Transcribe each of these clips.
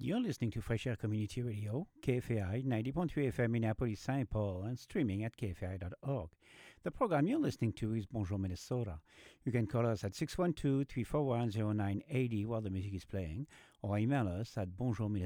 You're listening to Fresh Air Community Radio, KFAI 90.3 FM Minneapolis, St. Paul, and streaming at kfai.org. The program you're listening to is Bonjour Minnesota. You can call us at 612-341-0980 while the music is playing, or email us at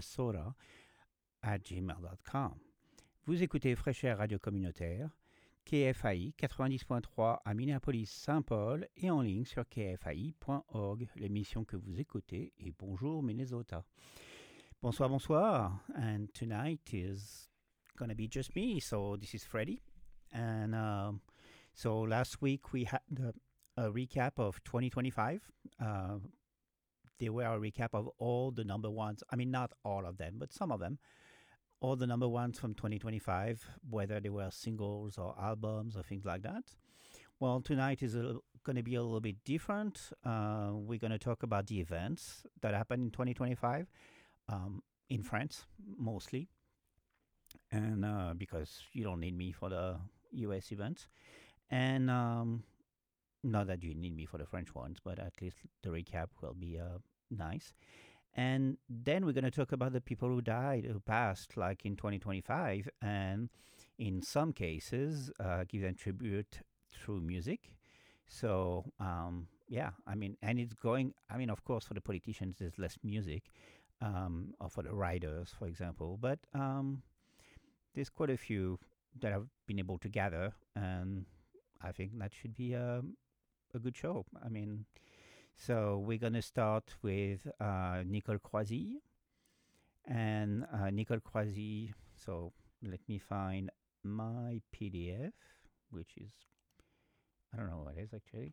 bonjourminnesota@gmail.com. Vous écoutez Fresh Air Radio Communautaire, KFAI 90.3 à Minneapolis-Saint Paul et en ligne sur kfai.org. L'émission que vous écoutez est Bonjour Minnesota. Bonsoir, bonsoir. And tonight is going to be just me. So this is Freddie. And so last week we had a recap of 2025. They were a recap of all the number ones. I mean, not all of them, but some of them. All the number ones from 2025, whether they were singles or albums or things like that. Well, tonight is going to be a little bit different. We're going to talk about the events that happened in 2025 in France, mostly. And because you don't need me for the US events. And not that you need me for the French ones, but at least the recap will be nice. And then we're going to talk about the people who died, who passed, like in 2025, and in some cases, give them tribute through music. So, yeah, I mean, and it's going, I mean, of course, for the politicians, there's less music, or for the writers, for example, but there's quite a few that have been able to gather, and I think that should be a good show. I mean, so we're going to start with Nicole Croisille. And Nicole Croisille, so let me find my PDF, which is, I don't know what it is actually.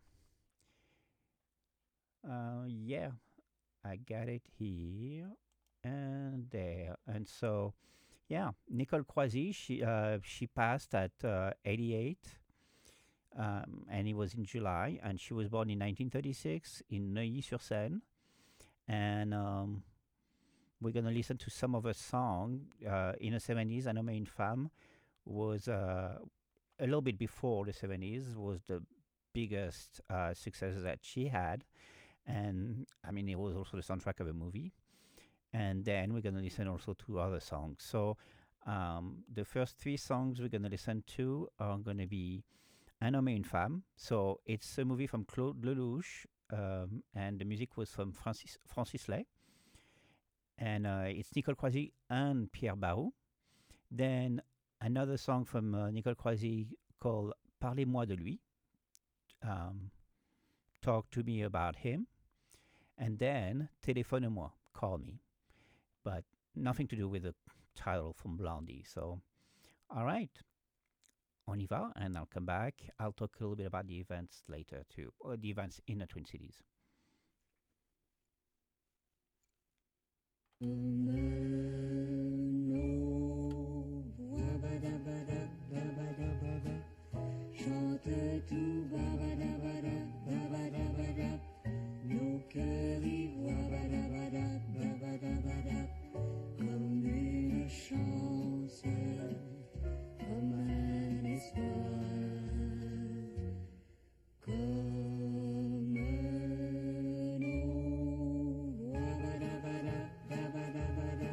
Yeah, I got it here and there. And so, yeah, Nicole Croisille, she passed at 88. And it was in July, and she was born in 1936 in Neuilly-sur-Seine. And we're going to listen to some of her songs. In the 70s, Un homme et une femme was a little bit before the 70s, was the biggest success that she had. And, I mean, it was also the soundtrack of a movie. And then we're going to listen also to other songs. So the first three songs we're going to listen to are going to be Un homme et une femme. So it's a movie from Claude Lelouch, and the music was from Francis Lay. And it's Nicole Croisille and Pierre Barou. Then another song from Nicole Croisille called Parlez-moi de lui. Talk to me about him. And then Téléphone-moi, call me. But nothing to do with the title from Blondie. So, all right. On y va, and I'll come back. I'll talk a little bit about the events later too, or the events in the Twin Cities. Chante tout nos cœurs y comme une chance, comme un espoir, comme une eau.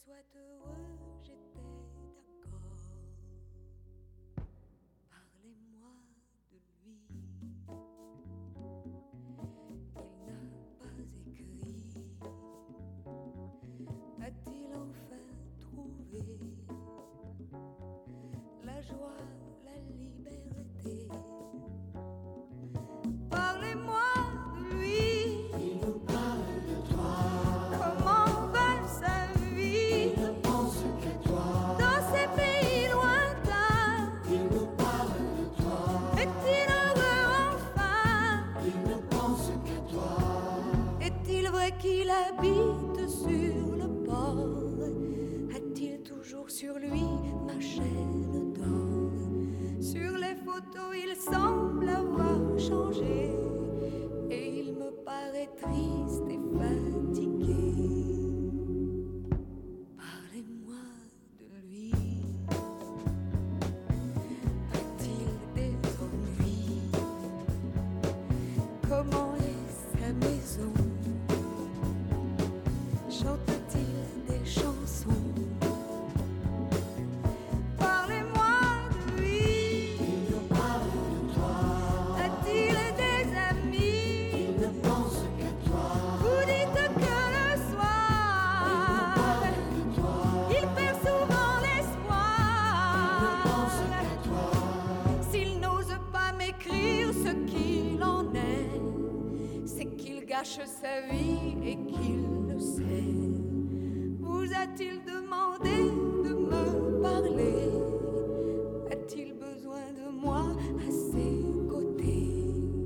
soit heureux, j'étais d'accord. Parlez-moi de lui. Il n'a pas écrit. A-t-il enfin trouvé la joie, la liberté? Parlez-moi de lui. Il nous parle de toi. Comment va sa vie? Il ne pense qu'à toi. Dans ces pays lointains, Il nous parle de toi. est-il heureux enfin? Il ne pense qu'à toi. Est-il vrai qu'il habite sur le port? A-t-il toujours sur lui ma chaîne d'or? Sur les photos, il semble avoir changé et il me paraît triste et fatigué. Parlez-moi de lui. A-t-il des ennuis? Comment est sa maison? Chante-t-il des chansons? Parlez-moi de lui. Il nous parle de toi. A-t-il des amis? Il ne pense qu'à toi. Vous dites que le soir, De toi. il perd souvent Il ne pense l'espoir. qu'à toi. S'il n'ose pas m'écrire ce qu'il en est, c'est qu'il gâche sa vie et qu'il le sait. Vous a-t-il demandé de me parler? A-t-il besoin de moi à ses côtés?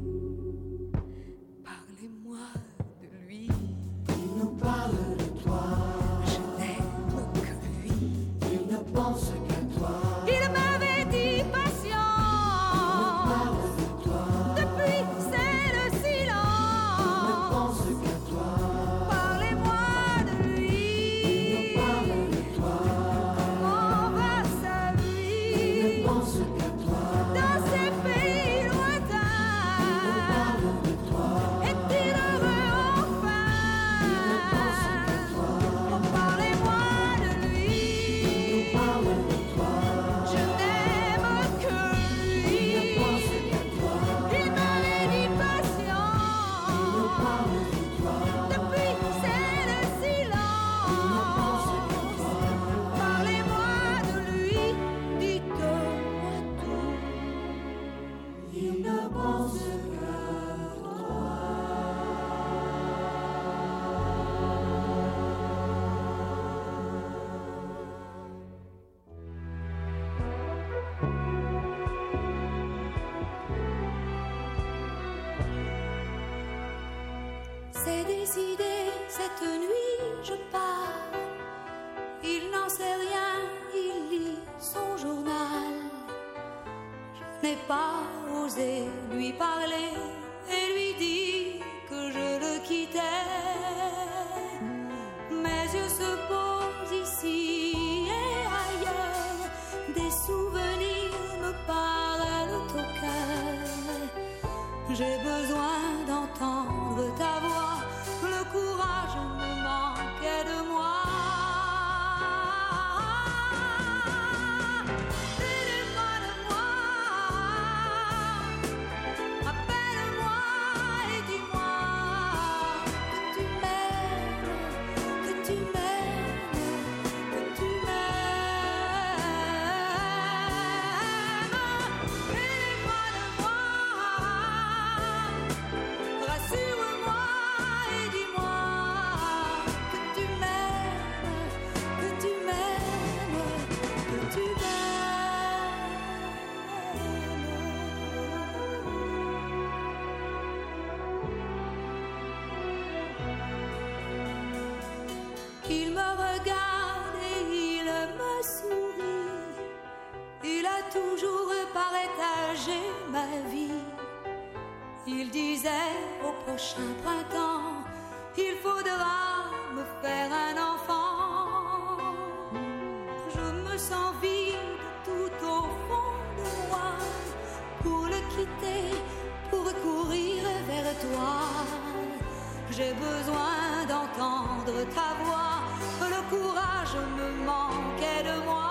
Parlez-moi de lui. Il nous parle de toi. Je n'aime que lui. Il ne pense qu'à toi. Il m'avait dit patient. Parle de toi. Depuis, c'est le Il ne silence. pense qu'à toi. Parlez-moi de lui. Il nous parle de toi. Comment va sa Il vie? ne pense qu'à toi. Dans ces pays Il nous lointains, parle de toi. est-il heureux enfin? Il ne pense qu'à toi. Oh, parlez-moi de Il lui. nous parle de toi. Je n'aime que Il ne lui. pense qu'à toi. Il m'avait dit Il nous patient. parle de toi. Depuis, c'est le silence. Parlez-moi de lui, dites-moi tout. Il ne pense qu'à C'est décidé, cette nuit je pars. Il n'en sait rien, il lit son journal. Je n'ai pas osé lui parler et lui dire que je le quittais. Mes yeux se posent ici et ailleurs. Des souvenirs me parlent au cœur. J'ai besoin d'entendre ta voix. Le courage me manquait de moi. Dis-moi de moi. Appelle-moi et dis-moi que tu m'aimes, que tu m'aimes, que tu m'aimes. Dis-moi de moi. Rassure-moi et dis-moi que tu m'aimes, que tu m'aimes, que tu m'aimes. Il me regarde et il me sourit. Il a toujours partagé ma vie. Il disait au prochain printemps, il faudra me faire un enfant. Je me sens vide tout au fond de moi. Pour le quitter, pour courir vers toi. J'ai besoin d'entendre ta voix. le courage me manquait de moi.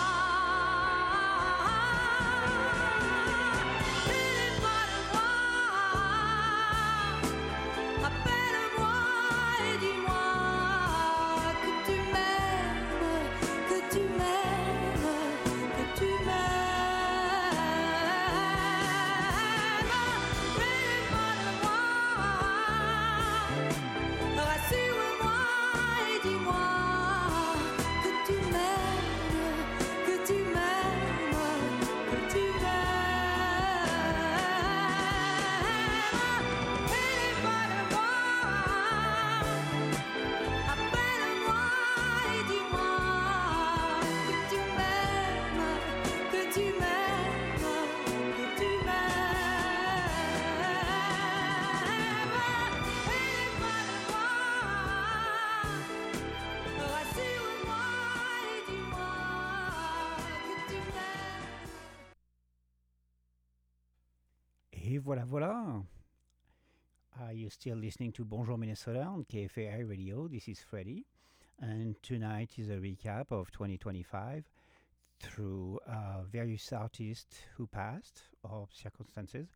Et voilà, voilà. Are you still listening to Bonjour Minnesota on KFAI Radio? This is Freddie. And tonight is a recap of 2025 through various artists who passed or circumstances.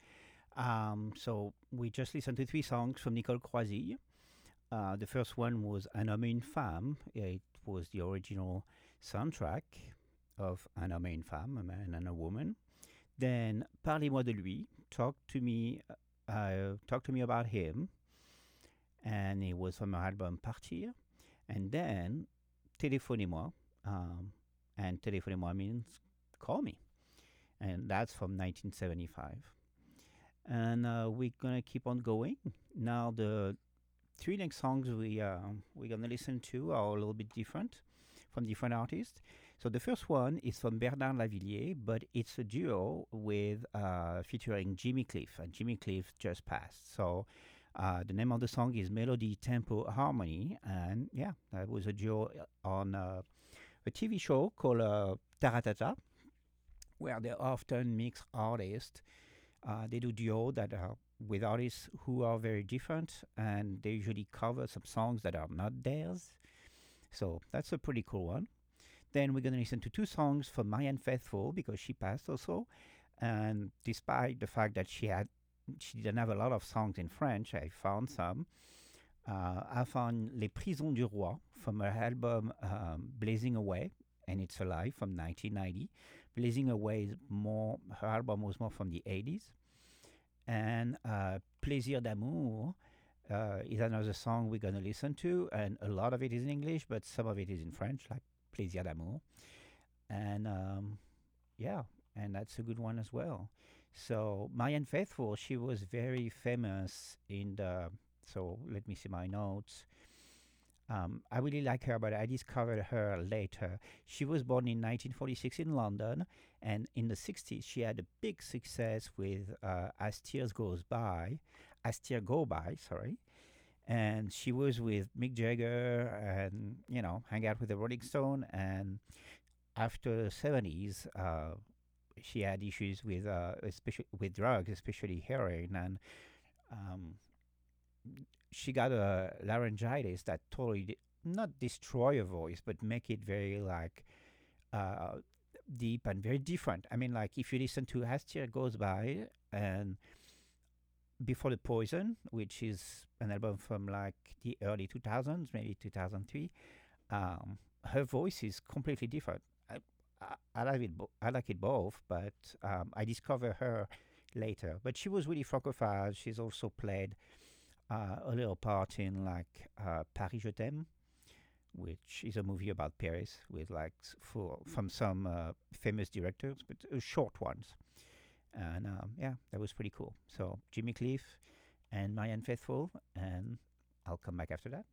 So we just listened to 3 songs from Nicole Croisille. The first one was Un homme et une femme. It was the original soundtrack of Un homme et une femme, a man and a woman. Then Parlez-moi de lui. Talk to me about him. And it was from her album Partir. And then Téléphonez-moi. And Téléphonez-moi means call me. And that's from 1975. And we're going to keep on going. Now the 3 next songs we're going to listen to are a little bit different from different artists. So the first one is from Bernard Lavilliers, but it's a duo with featuring Jimmy Cliff, and Jimmy Cliff just passed. So the name of the song is Melody, Tempo, Harmony, and yeah, that was a duo on a TV show called Taratata, where they often mix artists. They do duo that are with artists who are very different, and they usually cover some songs that are not theirs. So that's a pretty cool one. Then we're going to listen to 2 songs from Marianne Faithfull because she passed also. And despite the fact that she didn't have a lot of songs in French, I found some. I found Les Prisons du Roi from her album Blazing Away, and It's Alive from 1990. Blazing Away is more, her album was more from the 80s. And Plaisir d'amour is another song we're going to listen to, and a lot of it is in English, but some of it is in French, like Plaisir d'amour. And yeah, and that's a good one as well. So Marianne Faithfull, she was very famous in the, so let me see my notes. I really like her, but I discovered her later. She was born in 1946 in London, and in the 60s she had a big success with As Tears Go By, sorry. And she was with Mick Jagger and, you know, hang out with the Rolling Stone. And after the 70s, she had issues with especially with drugs, especially heroin. And she got a laryngitis that totally not destroy her voice, but make it very like deep and very different. I mean, like if you listen to As Tears Goes By and Before the Poison, which is an album from like the early 2000s, maybe 2003, her voice is completely different. I like it. I like it both, but I discovered her later. But she was really francophone. She's also played a little part in like Paris Je t'aime, which is a movie about Paris with like from some famous directors, but short ones. And yeah, that was pretty cool. So Jimmy Cliff and Marianne Faithfull, and I'll come back after that.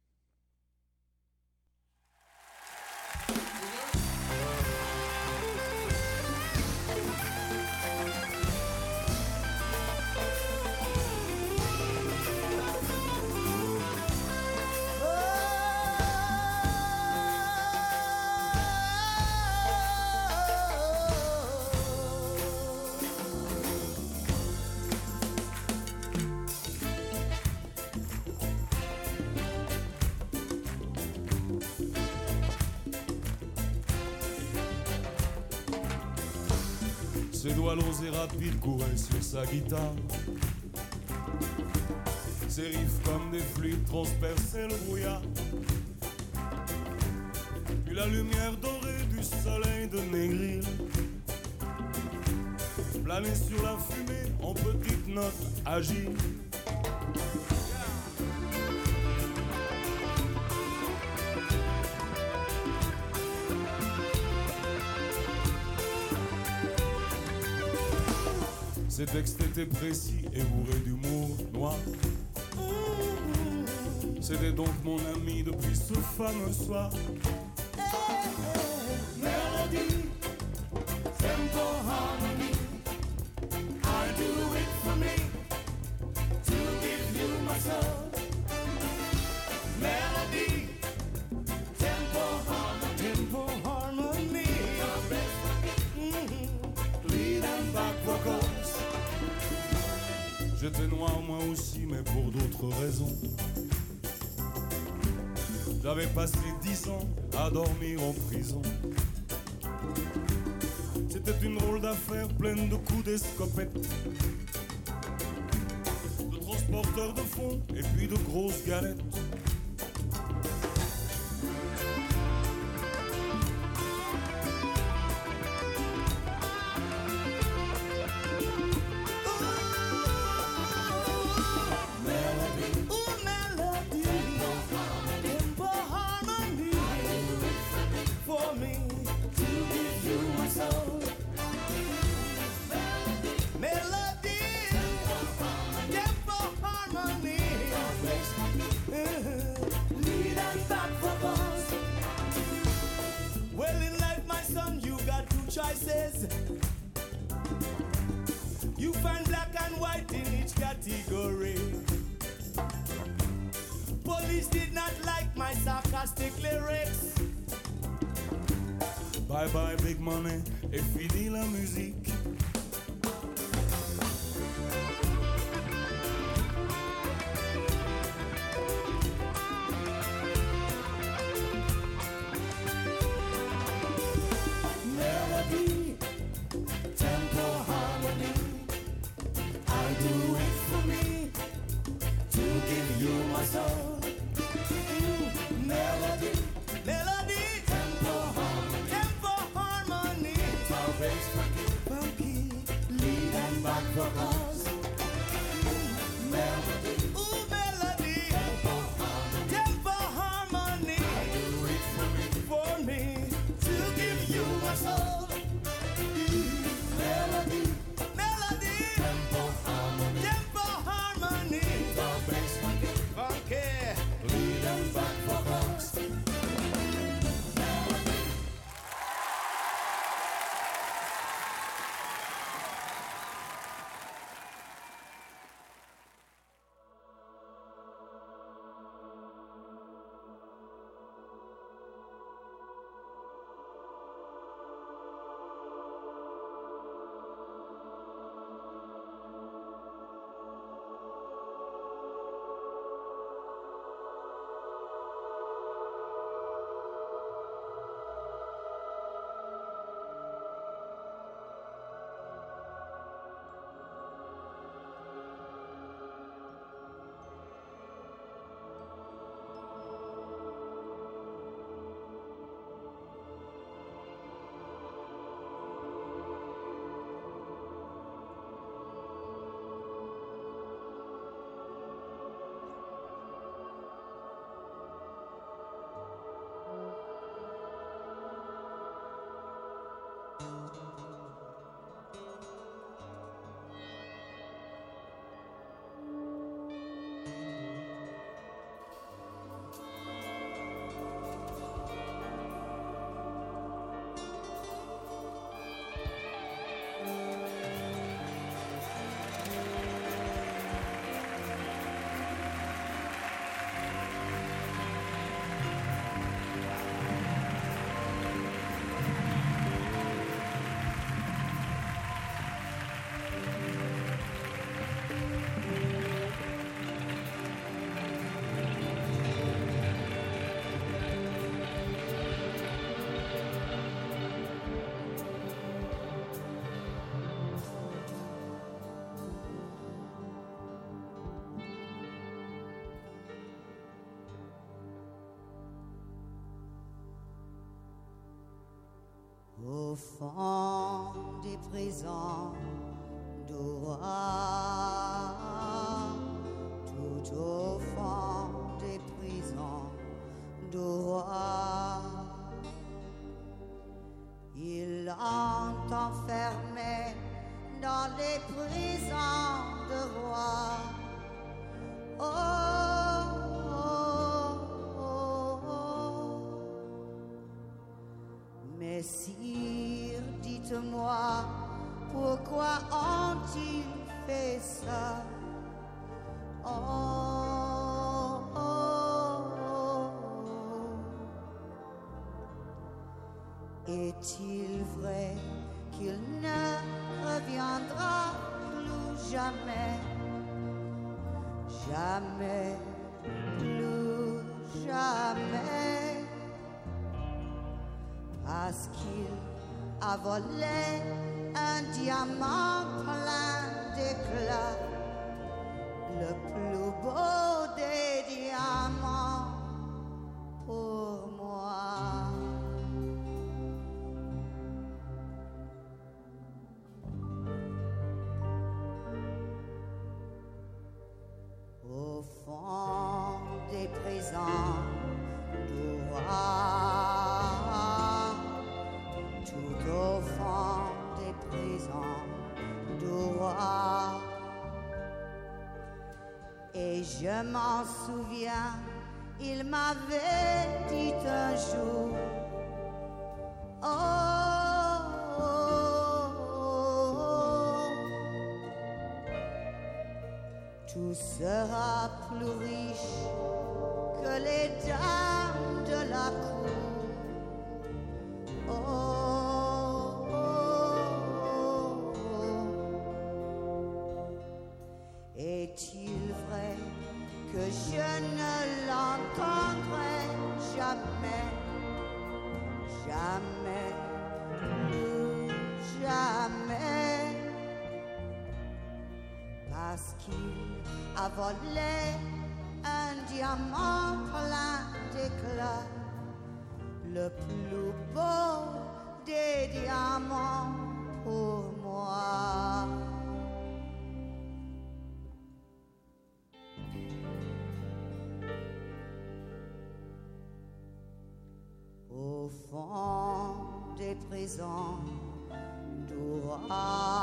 Ses doigts longs et rapides couraient sur sa guitare. Ses riffs comme des fluides transperçaient le brouillard. Puis la lumière dorée du soleil de Négril planait sur la fumée en petites notes agiles. Ses textes étaient précis et bourrés d'humour noir. C'était donc mon ami depuis ce fameux soir. Melody, tempo, harmony. I do it for me, to give you my soul. Melody, tempo, harmony. Lead and back vocals. J'étais noir moi aussi, mais pour d'autres raisons. J'avais passé 10 ans à dormir en prison. C'était une drôle d'affaire pleine de coups d'escopette, de transporteurs de fonds et puis de grosses galettes. Choices. You find black and white in each category. Police did not like my sarcastic lyrics. Bye bye big money et fini la musique. fond des prisons d'Aurora, tout au fond des prisons d'Aurora, ils l'ont enfermé dans les prisons de roi. Oh, oh, oh, oh. Messire, dites-moi, pourquoi ont-ils fait ça? Oh, oh, oh, oh. Est-il vrai qu'il ne reviendra plus jamais? Jamais, plus jamais, parce qu'il a volé un diamant plein d'éclat, le plus beau des diamants pour moi. Au fond des prisons d'Aurora, tout au fond des prisons d'Aurora, et je m'en souviens, il m'avait dit un jour, oh, oh, oh, oh, tout sera plus riche que les dames de la cour. Oh, oh, oh, oh. Est-il vrai que je ne l'entendrai jamais, jamais, plus jamais, parce qu'il a volé un diamant plein d'éclat, le plus beau des diamants pour moi. Au fond des prisons d'Aurora,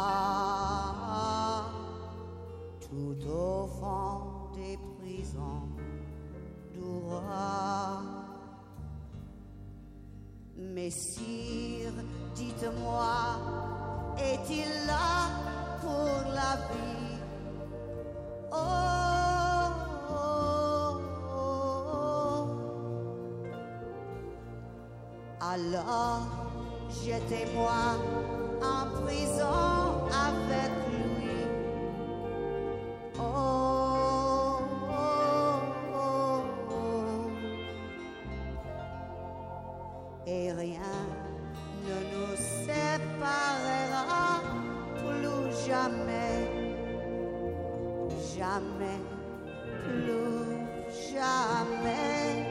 tout au fond des prisons d'Aurora, Messire, dites-moi, est-il là pour la vie? Oh, oh, oh, oh. Alors, jetez-moi en prison avec lui. Oh, oh, oh, oh. Et rien ne nous séparera plus jamais, jamais, plus jamais.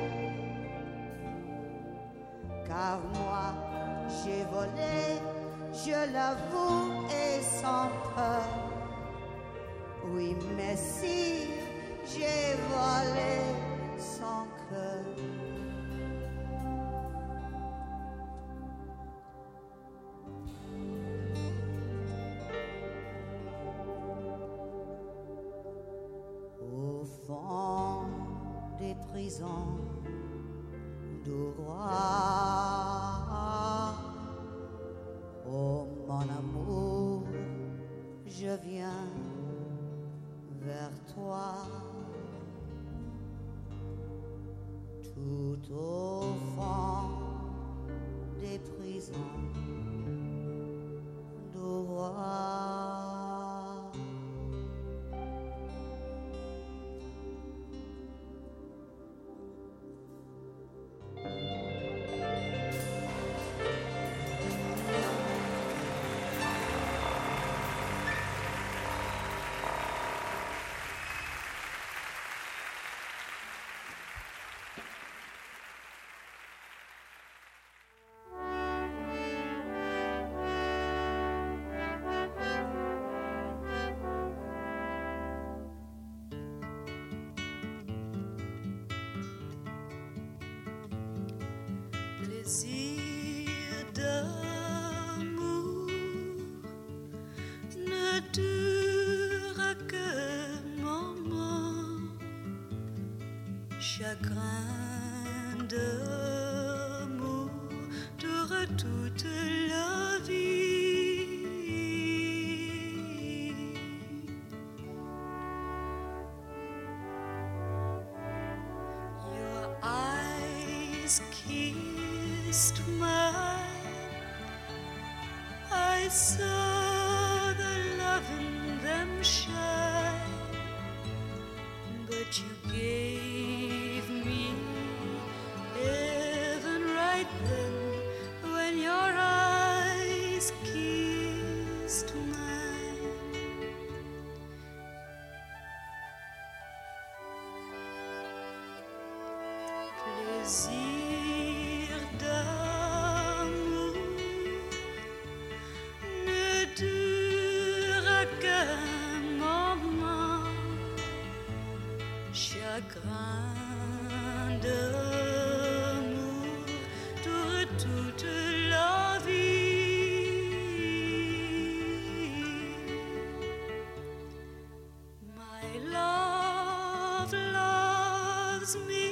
Car moi, j'ai volé, je l'avoue, et sans peur. Oui, mais si j'ai volé sans cœur. Au fond des prisons d'Aurora, oh mon amour, je viens vers toi. Tout au fond des prisons d'Aurora. Plaisir d'amour ne dure que moment, chagrin d'amour dure toute la vie. Your eyes kissed mine, I saw the love in them shine, but you gave me heaven right then when your eyes kissed mine. Plaisir d'amour ne dure qu'un moment, chagrin d'amour dure toute la vie. My love loves me,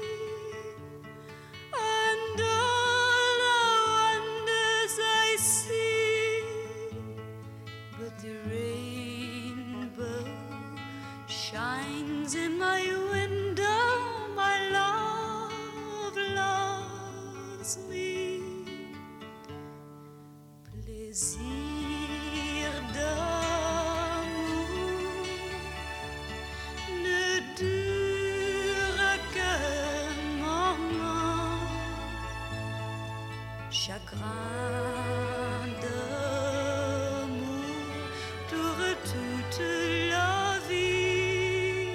and all the wonders I see, but the rainbow shines in my window. My love loves me. Plaisir d'amour ne dure qu'un moment, chagrin d'amour dure toute la vie.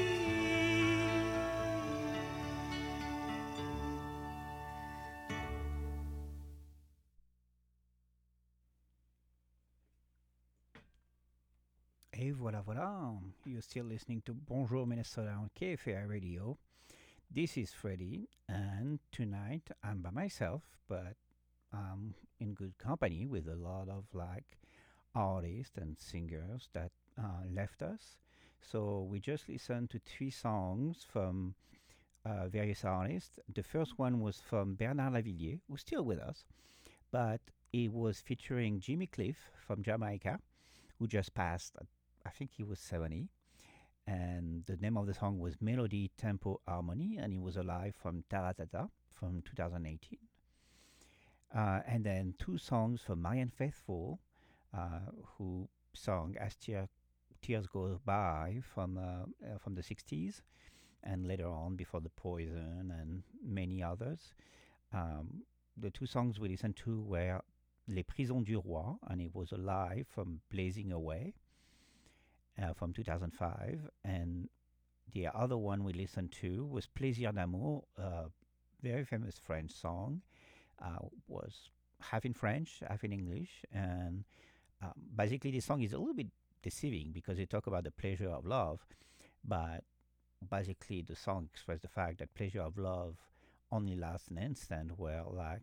Et voilà, voilà. You're still listening to Bonjour Minnesota on KFAI Radio. This is Freddie, and tonight I'm by myself, but I'm in good company with a lot of like artists and singers that left us. So we just listened to 3 songs from various artists. The first one was from Bernard Lavillier, who's still with us, but he was featuring Jimmy Cliff from Jamaica, who just passed. I think he was 70. And the name of the song was Melody, Tempo, Harmony, and he was alive from Taratata from 2018. And then 2 songs from Marianne Faithfull, who sung As Tears Go By from the 60s, and later on Before the Poison and many others. The 2 songs we listened to were Les Prisons du Roi, and it was alive from Blazing Away from 2005. And the other one we listened to was Plaisir d'amour, a very famous French song. Was half in French, half in English, and basically the song is a little bit deceiving because they talk about the pleasure of love, but basically the song expresses the fact that pleasure of love only lasts an instant, where like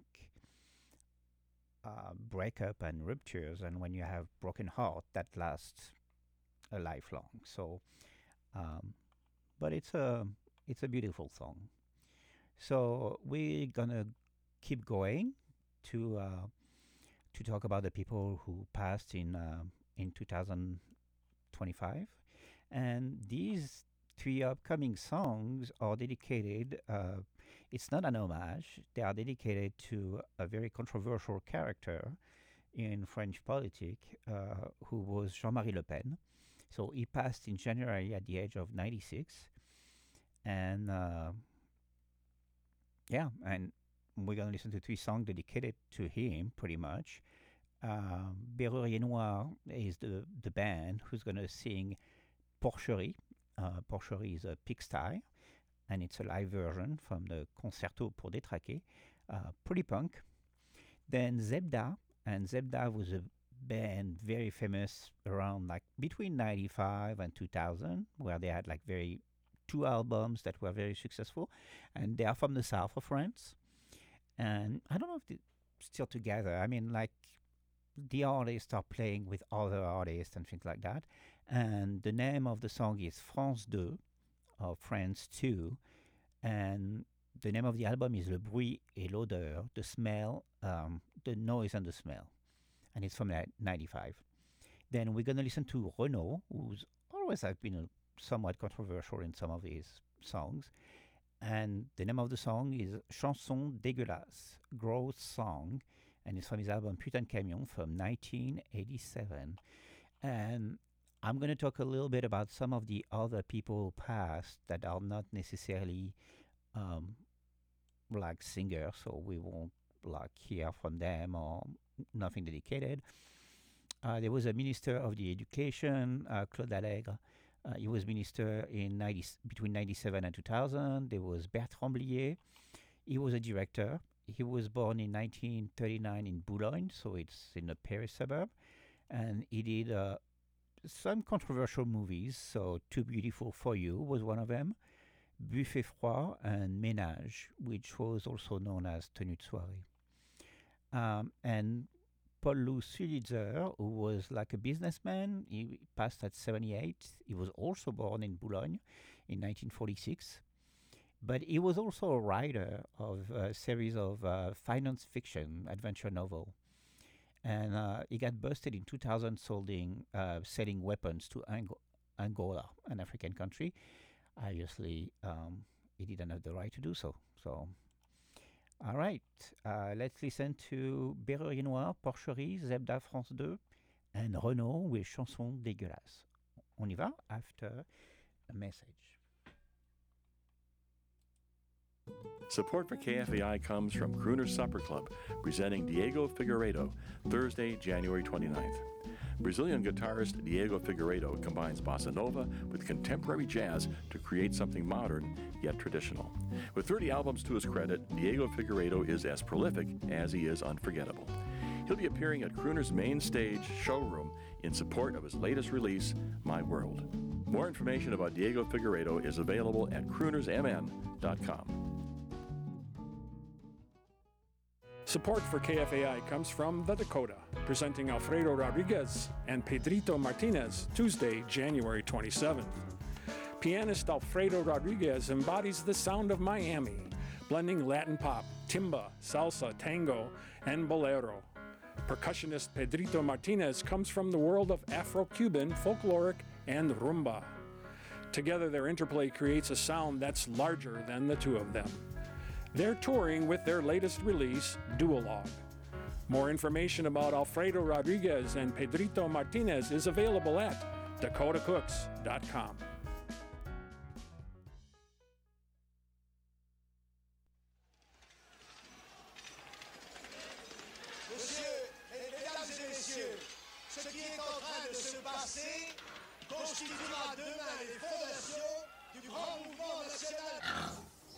breakup and ruptures, and when you have broken heart, that lasts a lifelong. So, but it's a beautiful song. So we're gonna keep going to talk about the people who passed in 2025, and these 3 upcoming songs are dedicated. It's not an homage; they are dedicated to a very controversial character in French politics, who was Jean-Marie Le Pen. So he passed in January at the age of 96, and yeah, and we're going to listen to 3 songs dedicated to him, pretty much. Berrurier Noir is the band who's going to sing Porcherie. Porcherie is a pigsty, and it's a live version from the Concerto pour Détraquer. Pretty punk. Then Zebda, and Zebda was a band very famous around like between 95 and 2000, where they had like 2 albums that were very successful, and they are from the south of France. And I don't know if they're still together. I mean, like, the artists are playing with other artists and things like that. And the name of the song is France 2, or France 2. And the name of the album is Le Bruit et l'Odeur, the smell, the noise and the smell. And it's from 95. Then we're going to listen to Renaud, who's always have been somewhat controversial in some of his songs. And the name of the song is Chanson dégueulasse, gross song. And it's from his album Putain de Camion from 1987. And I'm going to talk a little bit about some of the other people who passed that are not necessarily like singers, so we won't like hear from them or nothing dedicated. There was a minister of the education, Claude Allègre. He was minister in between 97 and 2000. There was Bertrand Blier. He was a director. He was born in 1939 in Boulogne, so it's in the Paris suburb. And he did some controversial movies. So Too Beautiful for You was one of them. Buffet Froid and Ménage, which was also known as Tenue de Soirée. And Paul-Loup Sulitzer, who was like a businessman, he passed at 78. He was also born in Boulogne in 1946. But he was also a writer of a series of finance fiction adventure novel. And he got busted in 2000 selling weapons to Angola, an African country. Obviously, he didn't have the right to do so. So, all right, let's listen to Berrurier Noir, Porcherie, Zebda France 2, and Renaud with Chanson dégueulasse. On y va after a message. Support for KFAI comes from Crooner's Supper Club, presenting Diego Figueiredo, Thursday, January 29th. Brazilian guitarist Diego Figueiredo combines bossa nova with contemporary jazz to create something modern yet traditional. With 30 albums to his credit, Diego Figueiredo is as prolific as he is unforgettable. He'll be appearing at Crooner's main stage showroom in support of his latest release, My World. More information about Diego Figueiredo is available at croonersmn.com. Support for KFAI comes from The Dakota, presenting Alfredo Rodriguez and Pedrito Martinez, Tuesday, January 27th. Pianist Alfredo Rodriguez embodies the sound of Miami, blending Latin pop, timba, salsa, tango, and bolero. Percussionist Pedrito Martinez comes from the world of Afro-Cuban, folkloric, and rumba. Together, their interplay creates a sound that's larger than the two of them. They're touring with their latest release, Duologue. More information about Alfredo Rodriguez and Pedrito Martinez is available at dakotacooks.com. Monsieur, mesdames et messieurs, ce qui est en train de se passer constituera demain les fondations du grand mouvement national.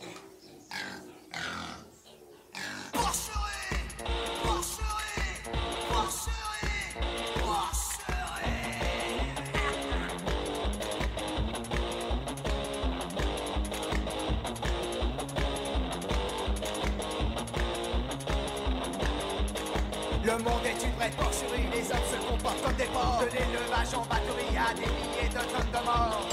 Le monde est une vraie porcherie, les hommes se comportent comme des porcs. De l'élevage en batterie à des milliers de tonnes de morts.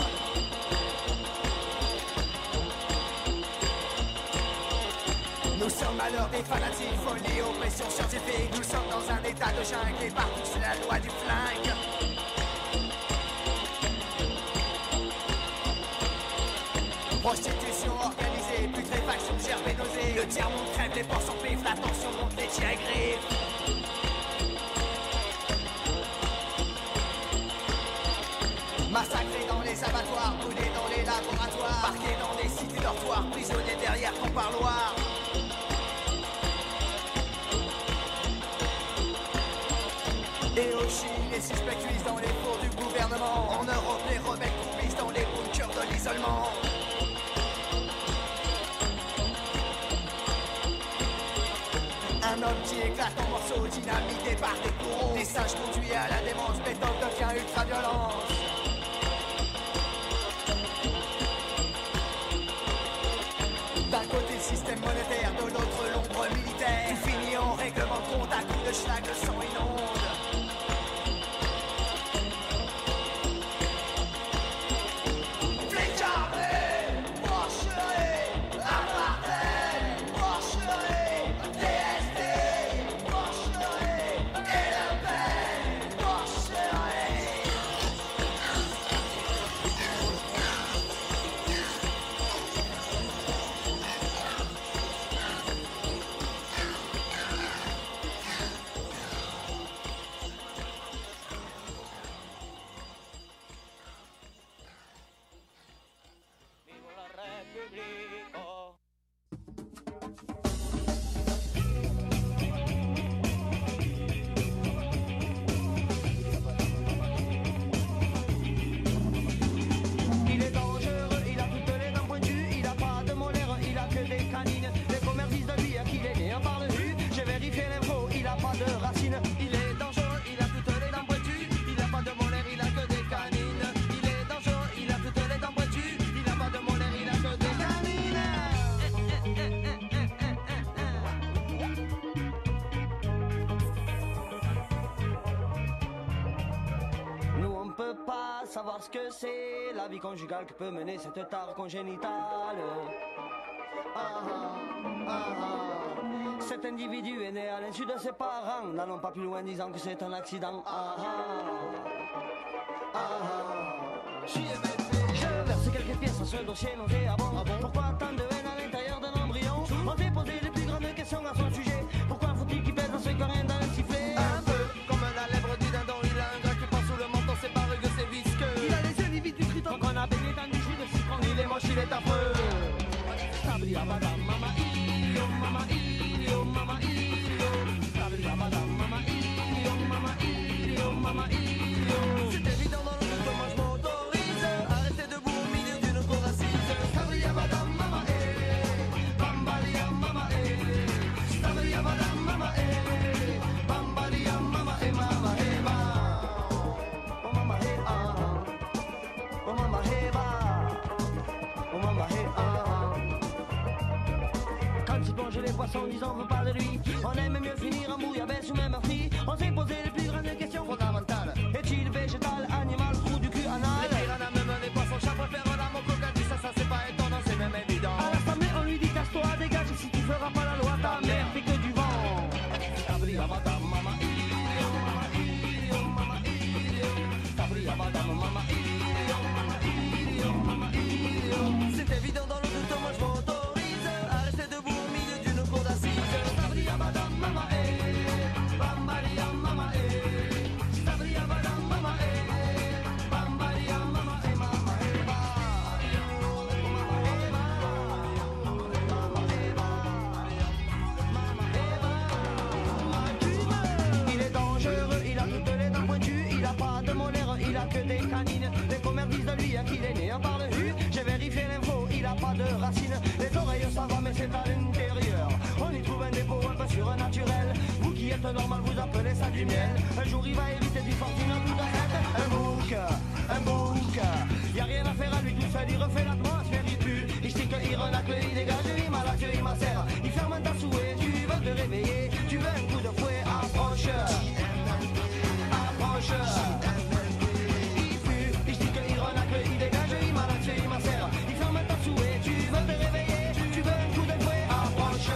Nous sommes à l'heure des fanatiques, folie, oppression scientifique. Nous sommes dans un état de jungle et partout c'est la loi du flingue. Prostitution organisée, putréfaction, gerbe et nausée. Le tiers-monde crève, les porcs s'empiffent, la tension monte, les tirs griffent. Massacrés dans les abattoirs, brûlés dans les laboratoires, parqués dans des cités dortoirs, prisonniers derrière ton parloir. Et au Chili, les suspects cuisent dans les fours du gouvernement. En Europe, les rebelles coupissent dans les bunkers de l'isolement. Un homme qui éclate en morceaux, dynamité par des courroux. Des singes conduits à la démence, méthode de chien ultra-violence. D'un côté le système monétaire, de l'autre l'ombre militaire. pas savoir ce que c'est la vie conjugale que peut mener cette tare congénitale. Cet individu est né à l'insu de ses parents. N'allons pas plus loin disant que c'est un accident. Je verse quelques pièces à ce dossier nauséabond. Pourquoi tant de haine à l'intérieur d'un embryon? On s'est posé les plus grandes questions à son sujet. Pourquoi faut-il qu'il pèse ce que rien dans le sifflet? Un peu comme la lèvre du dindon. Il a un gras qui passe sous le menton, c'est pas rugueux, c'est visqueux. Il a les yeux livides du triton. Quand on a baigné dans du jus de citron, il est moche, il est affreux. Tabliabadam, mama ilio, mama ilio, mama ilio. Tabliabadam, mama ilio, mama ilio, mama ilio. C'est évident dans le monde, moi je m'autorise à rester debout au milieu d'une cour assise. Tabliabadam, mama bambalia, mama tabliabadam, mama bambalia, mama mama Oh mama oh mama oh mama Quand il plonge les poissons, disons veut pas de lui. On aime mieux finir en bouillabaisse ou même ortie. On s'est posé les plus grandes questions fondamentales. Est-il végétal, animal, trou du cul, anal? Les piranhas, même les poissons, chat préfèrent la mococadie. Ça c'est pas étonnant, c'est même évident. À l'Assemblée on lui dit casse-toi, dégage si tu feras pas la loi. Ta mère fait que du vent. Tabliabadam, mama ilio, mama ilio, mama ilio. Tabliabadam, mama ilio, mama ilio, mama ilio. C'est évident dans le doute, moi je m'autorise à rester debout au milieu d'une cour d'assises. Tabliabadam, mama bambalia, mama tabliabadam, mama bambalia, mama Il est dangereux, il a toutes les dents pointues. Il a pas de molaires, il a que des canines. Les commères disent de lui qu'il est né en par le hu. J'ai vérifié l'info, il a pas de racines. Les oreilles ça va mais c'est à l'intérieur. On y trouve un dépôt un peu surnaturel. Vous qui êtes normal vous appelez ça du miel. Un jour il va hériter du fortune tout à fait. Un bouc. Y'a rien à faire à lui tout seul, il refait l'atmosphère, il pue. Il stick, il renacle, il dégage, il malacte, il macère. Il ferme ta souhait, tu veux te réveiller. Tu veux un coup de fouet, approche. Il pue, il stick, il renacle, il dégage, il malacte, il macère. Il ferme ta souhait, tu veux te réveiller. Tu veux un coup de fouet, approche.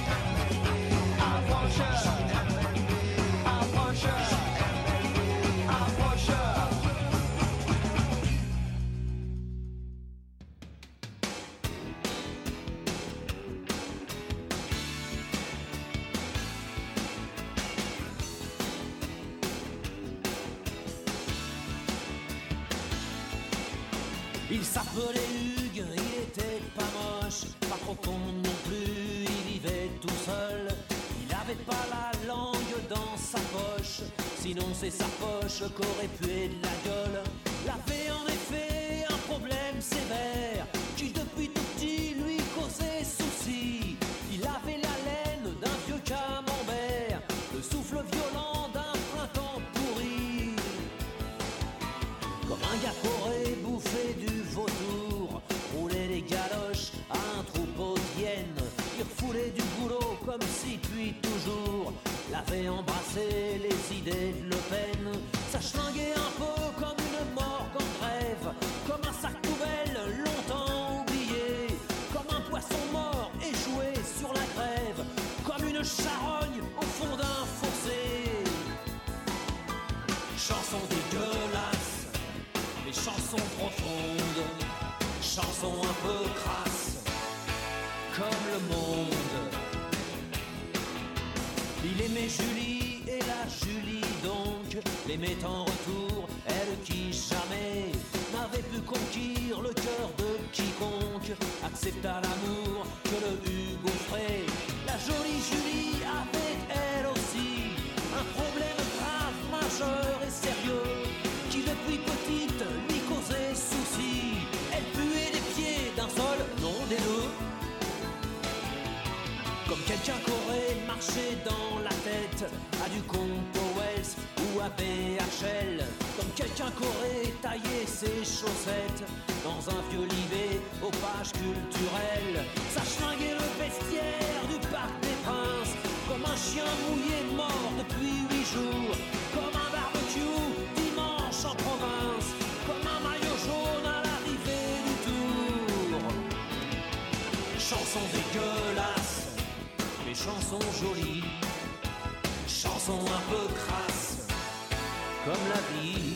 Il s'appelait Hugues, il était pas moche, pas trop con non plus, il vivait tout seul. Il avait pas la langue dans sa poche, sinon c'est sa poche qu'aurait pué de la gueule. Il avait en effet un problème sévère, qui depuis tout petit lui causait souci. Il avait la laine d'un vieux camembert, le souffle violent d'un printemps pourri. Comme un gars qu'aurait bouffé du vautour, roulait les galoches à un troupeau d'hyènes. Il refoulait du boulot comme si depuis toujours l'avait embrassé les idées de Le Pen. Ça schlinguait un peu comme une morgue en grève, comme un sac poubelle longtemps oublié, comme un poisson mort échoué sur la grève, comme une charogne au fond d'un fossé. Chanson dégueulasse, mais chansons profondes, chansons un peu crasses, comme le monde. Il aimait Julie et la Julie donc l'aimait en retour, elle qui jamais n'avait pu conquérir le cœur de quiconque accepta l'amour que le Hugues offrait. La jolie Julie avait elle aussi un problème grave, majeur et sérieux, qui depuis petite lui causait souci. Elle puait des pieds d'un seul, non des deux. Comme quelqu'un qu'aurait marché dans la tête à du Compo Wells ou à BHL. Comme quelqu'un qu'aurait taillé ses chaussettes dans un vieux Libé aux pages culturelles. Ça schlinguait le vestiaire du Parc des Princes comme un chien mouillé mort depuis 8 jours. Comme un barbecue dimanche en province. Chansons dégueulasses, mais chansons jolies. Chansons un peu crasses, comme la vie.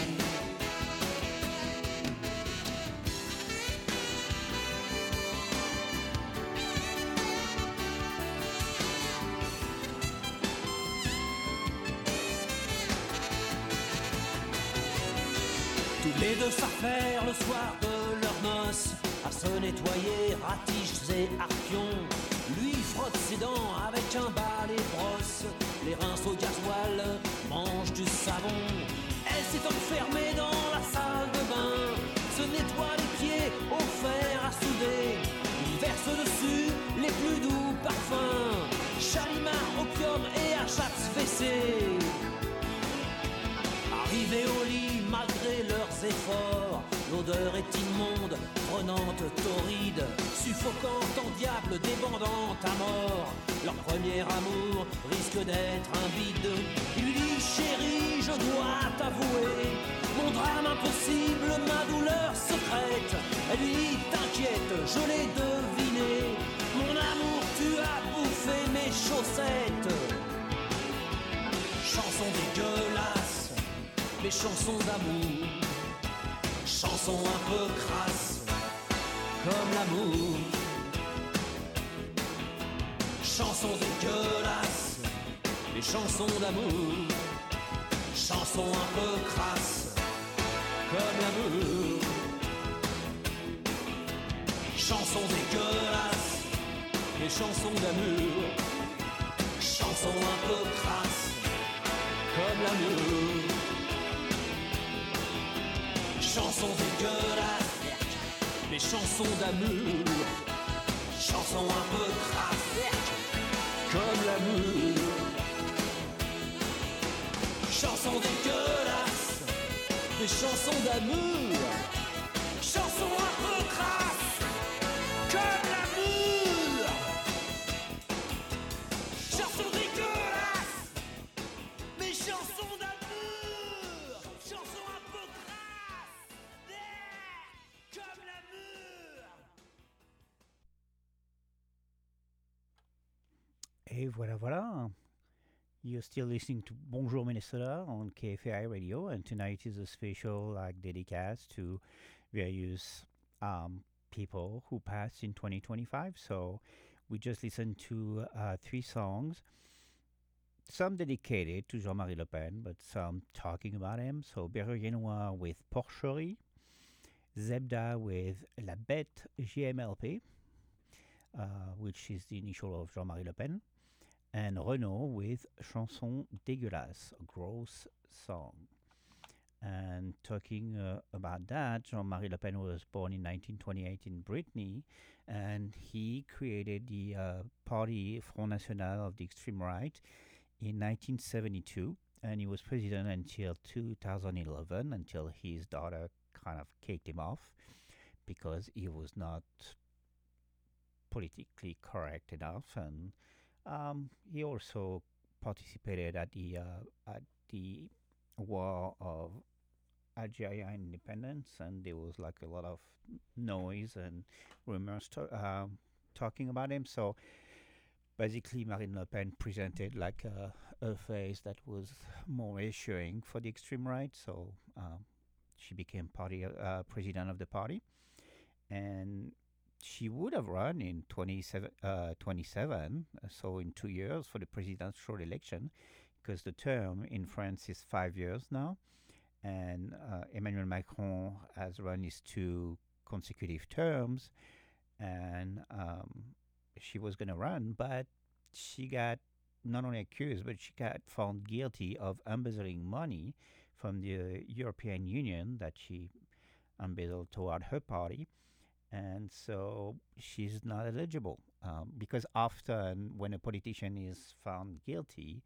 Tous les deux s'affairent le soir de leurs noces à se nettoyer ratiches et arpions. Lui frotte ses dents avec un balai brosse, les reins au gasoil, mange du savon. Elle s'est enfermée dans la salle de bain, se nettoie les pieds au fer à souder. Il verse dessus les plus doux parfums, Chalimard, opium et Ajax WC. Arrivés au lit malgré leurs efforts, l'odeur est immonde, prenante, torride, suffocante en diable, débandante à mort. Leur premier amour risque d'être un bide. Il lui dit chérie, je dois t'avouer mon drame impossible, ma douleur secrète. Elle lui dit t'inquiète, je l'ai deviné, mon amour tu as bouffé mes chaussettes. Chanson dégueulasse, mes chansons d'amour, chansons un peu crasses, comme l'amour. Chansons dégueulasses, mes chansons d'amour, chansons un peu crasses, comme l'amour. Chansons dégueulasses, mes chansons d'amour, chansons un peu crasses, comme l'amour. Chansons dégueulasses, mes chansons d'amour, chansons un peu crasses, comme l'amour. Chansons dégueulasses, mes chansons d'amour, chansons un peu crasses, comme l'amour. Chansons dégueulasses, mes chansons d'amour, chansons un peu crasses, comme l'amour. Et voilà, voilà. You're still listening to Bonjour Minnesota on KFAI Radio, and tonight is a special dédicace to various people who passed in 2025. So we just listened to 3 songs, some dedicated to Jean-Marie Le Pen, but some talking about him. So Berger-Genois with Porcherie, Zebda with La Bête JMLP, which is the initial of Jean-Marie Le Pen, and Renaud with Chanson Dégueulasse, a gross song. And talking about that, Jean-Marie Le Pen was born in 1928 in Brittany, and he created the party Front National of the extreme right in 1972, and he was president until 2011, until his daughter kind of kicked him off because he was not politically correct enough, and he also participated at the war of Algeria independence, and there was like a lot of noise and rumors talking about him. So basically, Marine Le Pen presented like a face that was more reassuring for the extreme right. So she became president of the party, and she would have run in 27, so in 2 years for the presidential election, because the term in France is 5 years now, and Emmanuel Macron has run his 2 consecutive terms, and she was going to run, but she got not only accused, but she got found guilty of embezzling money from the European Union that she embezzled toward her party. And so she's not eligible because often when a politician is found guilty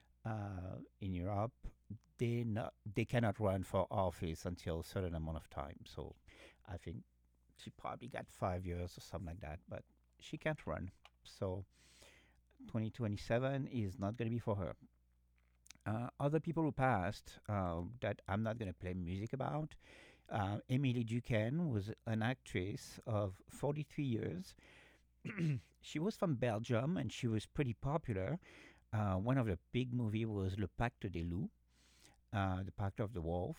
in Europe, they cannot run for office until a certain amount of time. So I think she probably got 5 years or something like that, but she can't run. So 2027 is not going to be for her. Other people who passed that I'm not going to play music about. Emily Duquesne was an actress of 43 years, she was from Belgium and she was pretty popular. One of the big movie was Le Pacte des Loups, the Pact of the Wolf.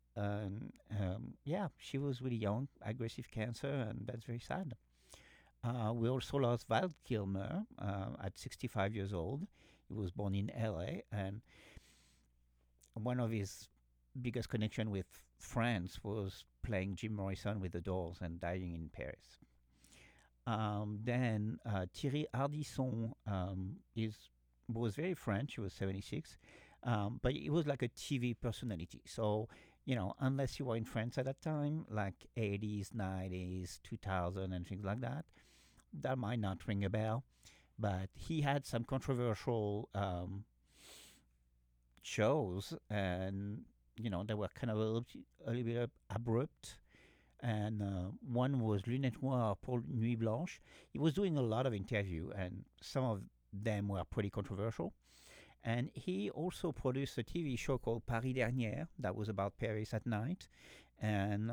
Yeah, she was really young, aggressive cancer, and that's very sad. We also lost Val Kilmer at 65 years old. He was born in LA, and one of his biggest connection with France was playing Jim Morrison with the Doors and dying in Paris. Then Thierry Ardisson was very French. He was 76, but he was like a TV personality. So, unless you were in France at that time, like 80s, 90s, 2000 and things like that, that might not ring a bell. But he had some controversial shows, and they were kind of a little bit abrupt. And one was Lunettes Noires pour Nuit Blanche. He was doing a lot of interview, and some of them were pretty controversial. And he also produced a TV show called Paris Dernière that was about Paris at night. And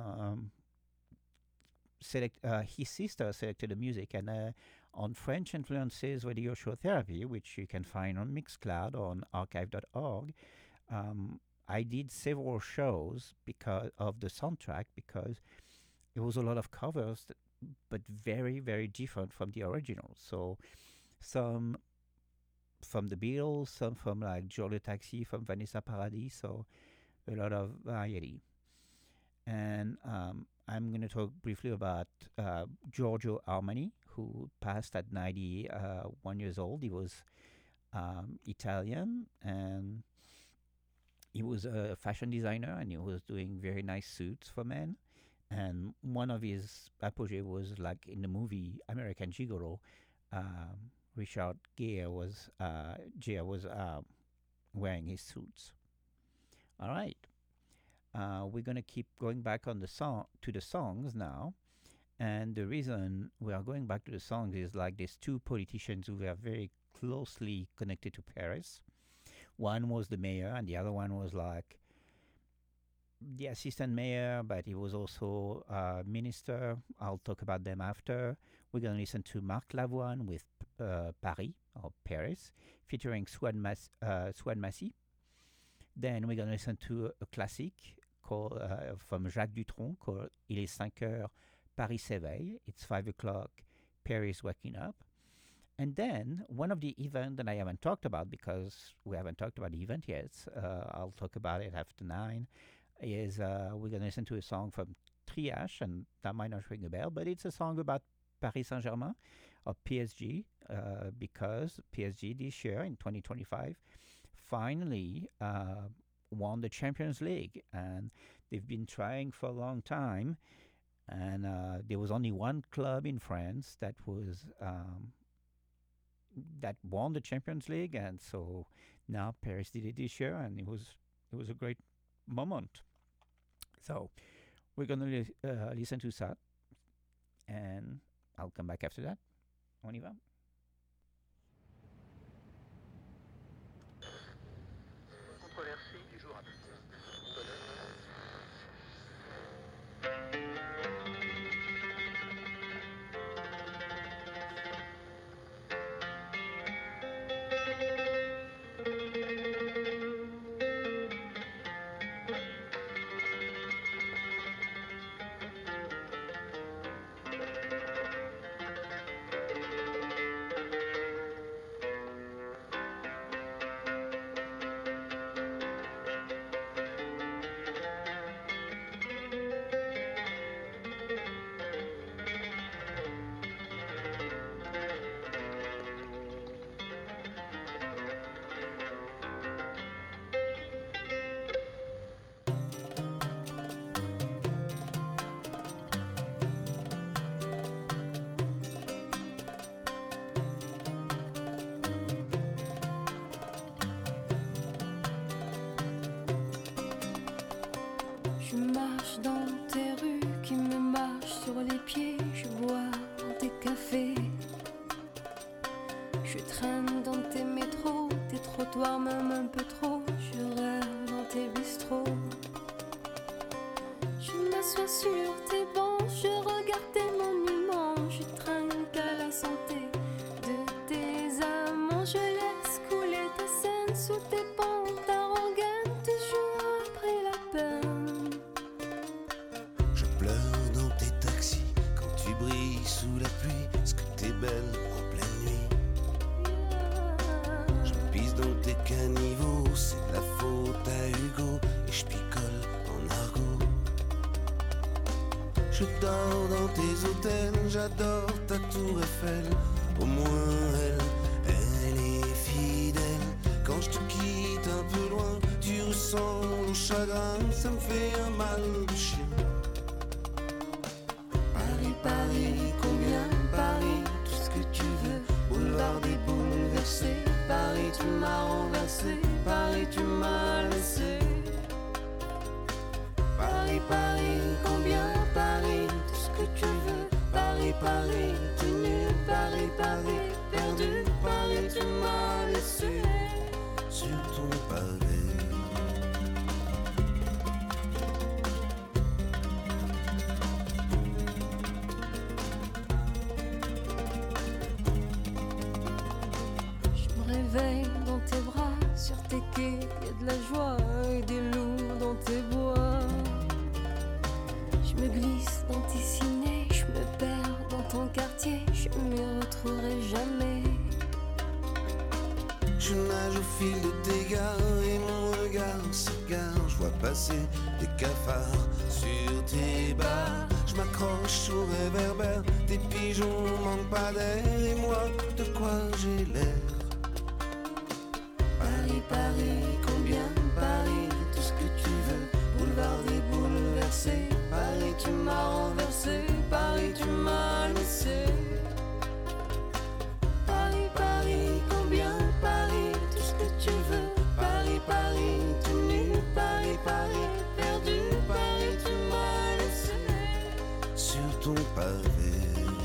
his sister selected the music. And on French Influences Radio Show Therapy, which you can find on Mixcloud or on archive.org, I did several shows because of the soundtrack, because it was a lot of covers, but very, very different from the original. So some from the Beatles, some from like Joe Le Taxi, from Vanessa Paradis, so a lot of variety. And I'm going to talk briefly about Giorgio Armani, who passed at 91 years old. He was Italian, and he was a fashion designer, and he was doing very nice suits for men. And one of his apogee was like in the movie American Gigolo. Richard Gere was wearing his suits. All right, we're gonna keep going back on to the songs now, and the reason we are going back to the songs is like these two politicians who were very closely connected to Paris. One was the mayor, and the other one was like the assistant mayor, but he was also a minister. I'll talk about them after. We're going to listen to Marc Lavoine with Paris, or Paris, featuring Swan Massy. Then we're going to listen to a classic called from Jacques Dutronc called Il est 5 heures, Paris s'éveille. It's 5 o'clock, Paris waking up. And then one of the events that I haven't talked about, because we haven't talked about the event yet, I'll talk about it after 9, is we're going to listen to a song from Triache, and that might not ring a bell, but it's a song about Paris Saint-Germain, or PSG, because PSG this year, in 2025, finally won the Champions League, and they've been trying for a long time, and there was only one club in France that was that won the Champions League, and so now Paris did it this year, and it was a great moment. So we're going to listen to that, and I'll come back after that. On y va. Controversée du jour à venir. Je marche dans tes rues qui me marchent sur les pieds. Je bois dans tes cafés. Je traîne dans tes métros, tes trottoirs même un peu trop. Je rêve dans tes bistrots. Je m'assois sur tes bancs, je regarde tes monuments. Je trinque à la santé. Quand je laisse couler ta scène sous tes pentes, ta rengaine toujours après la peine. Je pleure dans tes taxis quand tu brilles sous la pluie, parce que t'es belle en pleine nuit. Je pisse dans tes caniveaux, c'est de la faute à Hugo, et je picole en argot. Je dors dans tes hôtels, j'adore ta tour Eiffel, au moins elle est fidèle. Quand je te quitte un peu loin, tu ressens le chagrin, ça me fait un mal de chien. Paris, Paris, combien Paris, tout ce que tu veux, boulevard des bouleversés. Paris, tu m'as renversé, Paris, tu m'as laissé. Paris, Paris, combien Paris, tout ce que tu veux. Paris, Paris, tu nul, Paris, Paris, perdu. Paris, tu m'as laissé sur ton pavé. Je me réveille dans tes bras, sur tes quais, y a de la joie et des loups dans tes bois. Je me glisse dans tes cinés, je me perds dans ton quartier, je m'y retrouverai jamais. Je nage au fil de tes gares et mon regard s'égare. Je vois passer des cafards sur tes bars. Je m'accroche au réverbère, tes pigeons manquent pas d'air. Et moi, de quoi j'ai l'air? Paris, Paris, combien Paris, tout ce que tu veux. Boulevard des bouleversés. Paris, tu m'as renversé, Paris, tu m'as laissé. Paris, Paris, combien Paris, tout ce que tu veux. Paris, Paris, tu nul, Paris, Paris, perdu. Paris, tu m'as laissé sur ton pavé.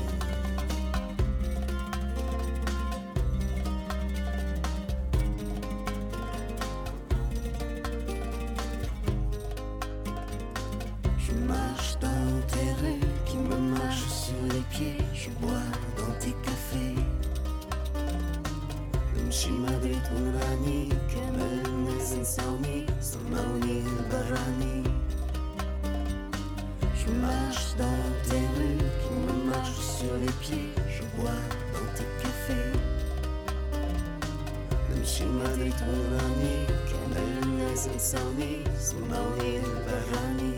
Je marche dans tes rues qui me marchent sur les pieds. Je bois dans tes cafés. نمشي مدريد ونراني كامل الناس نساوني سمعوني البراني. Je marche dans tes rues qui me marchent sur les pieds. Je bois dans tes cafés. نمشي مدريد ونراني كامل الناس نساوني سمعوني البراني.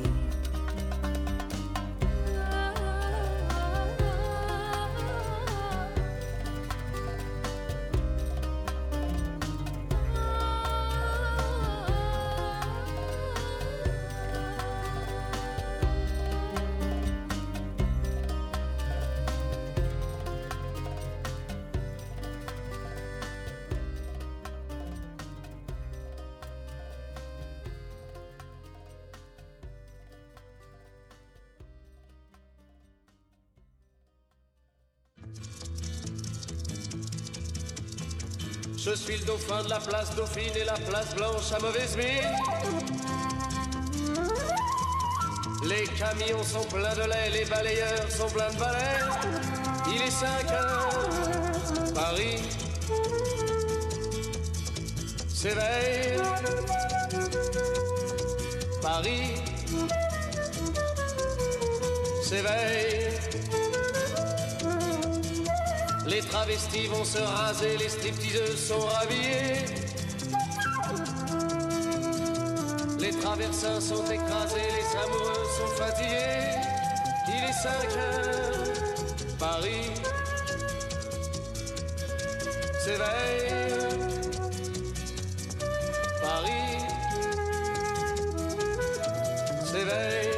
Je suis le dauphin de la place Dauphine et la place Blanche à mauvaise mine. Les camions sont pleins de lait, les balayeurs sont pleins de balais. Il est 5 heures, Paris s'éveille. Paris s'éveille. Les travestis vont se raser, les stripteaseuses sont rhabillées. Les traversins sont écrasés, les amoureux sont fatigués. Il est 5 heures, Paris s'éveille. Paris s'éveille.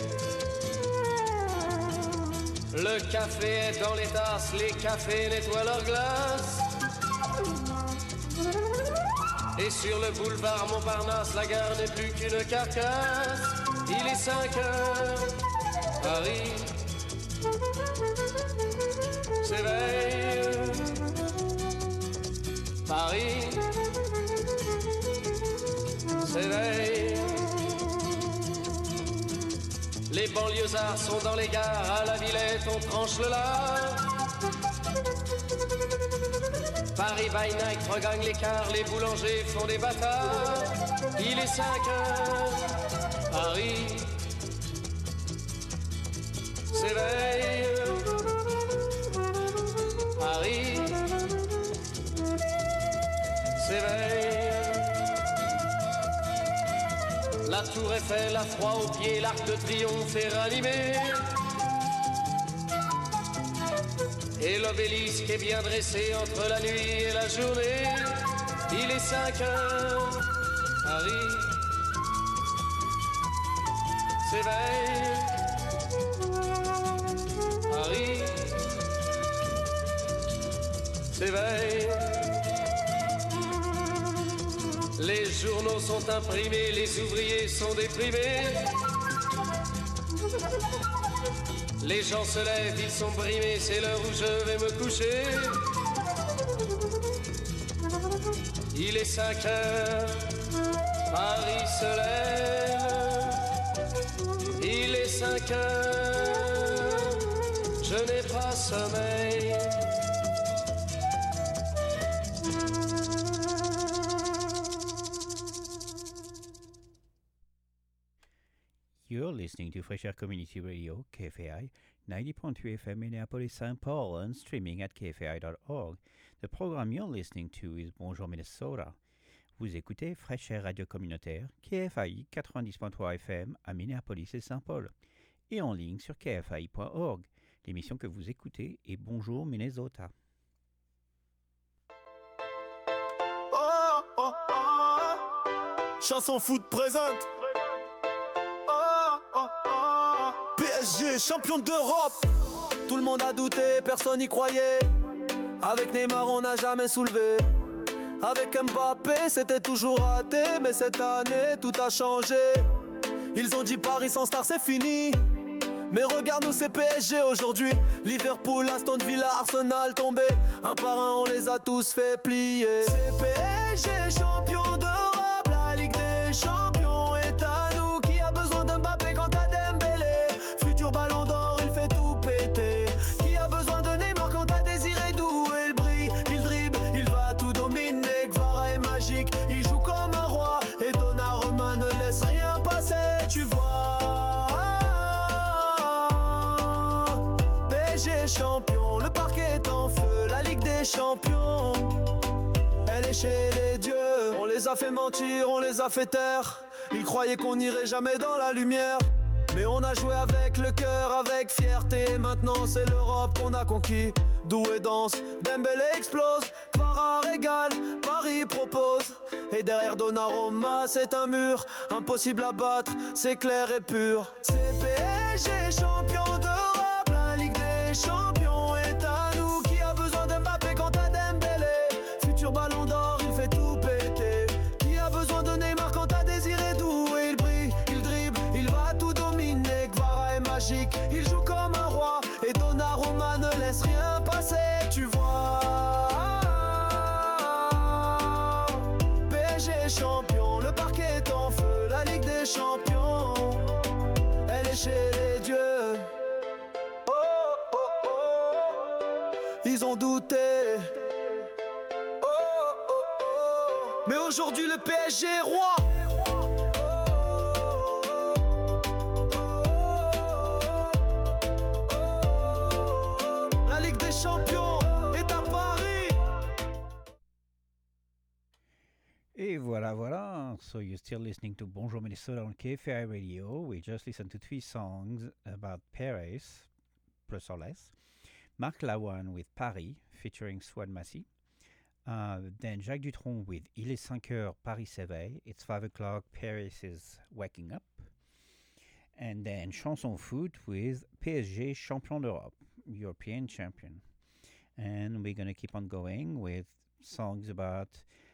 Le café est dans les tasses, les cafés nettoient leurs glaces. Et sur le boulevard Montparnasse, la gare n'est plus qu'une carcasse. Il est 5 heures, Paris s'éveille. Paris s'éveille. Les banlieusards sont dans les gares, à la Villette on tranche le lard. Paris by night regagne l'écart, les boulangers font des bâtards. Il est 5 heures, Paris s'éveille. Paris s'éveille. La tour Eiffel a froid aux pieds, l'arc de triomphe est ranimé. Et l'obélisque est bien dressé entre la nuit et la journée. Il est 5 heures, Paris s'éveille. Paris s'éveille. Les journaux sont imprimés, les ouvriers sont déprimés. Les gens se lèvent, ils sont brimés, c'est l'heure où je vais me coucher. Il est 5 heures, Paris se lève. Il est 5 heures, je n'ai pas sommeil. You're listening to Fresh Air Community Radio, KFAI, 90.3 FM Minneapolis, St. Paul, and streaming at kfai.org. The program you're listening to is Bonjour Minnesota. Vous écoutez Fresh Air Radio Communautaire, KFAI 90.3 FM à Minneapolis et St. Paul, et en ligne sur kfai.org. L'émission que vous écoutez est Bonjour Minnesota. Oh, oh, oh. Chanson foot présente. PSG, champion d'Europe. Tout le monde a douté, personne n'y croyait. Avec Neymar, on n'a jamais soulevé. Avec Mbappé, c'était toujours raté. Mais cette année, tout a changé. Ils ont dit Paris sans star, c'est fini. Mais regarde-nous, c'est PSG aujourd'hui. Liverpool, Aston Villa, Arsenal tombé. Un par un, on les a tous fait plier. C'est PSG, champion d'Europe. La Ligue des Champions est à nous. Qui a besoin d'Mbappé quand t'as Dembélé? Futur ballon d'or, il fait tout péter. Qui a besoin de Neymar quand t'as Désiré Doué? Il brille, il dribble, il va tout dominer. Kvara est magique, il joue comme un roi. Et Donnarumma ne laisse rien passer, tu vois. PSG champion, le parquet est en feu. La Ligue des Champions, elle est chez les dieux. On les a fait mentir, on les a fait taire. Ils croyaient qu'on n'irait jamais dans la lumière. Mais on a joué avec le cœur, avec fierté. Maintenant c'est l'Europe qu'on a conquis. Doué danse, Dembélé explose. Kvara régale, Paris propose. Et derrière Donnarumma c'est un mur. Impossible à battre, c'est clair et pur. C'est PSG champion d'Europe. La Ligue des Champions est à nous. Qui a besoin d'Mbappé quand t'as Dembélé? Futur ballon d'or, il fait tout péter. Qui a besoin de Neymar quand t'as Désiré Doué? Il brille, il dribble, il va tout dominer. Kvara est magique, il joue comme un roi. Et Donnarumma ne laisse rien passer, tu vois. PSG champion, le parquet est en feu. La Ligue des Champions, elle est chez les dieux. Oh, oh, oh. Ils ont douté. Oh, oh, oh. Mais aujourd'hui le PSG est roi. La Ligue des Champions est à Paris. Et voilà. So you're still listening to Bonjour Minnesota on KFI Radio. We just listened to 3 songs about Paris, plus or less. Marc Lavoine with Paris, featuring Swan Massy. Then Jacques Dutronc with Il est 5 heures, Paris s'éveille. It's 5 o'clock, Paris is waking up. And then Chanson Foot with PSG Champion d'Europe, European champion. And we're going to keep on going with songs about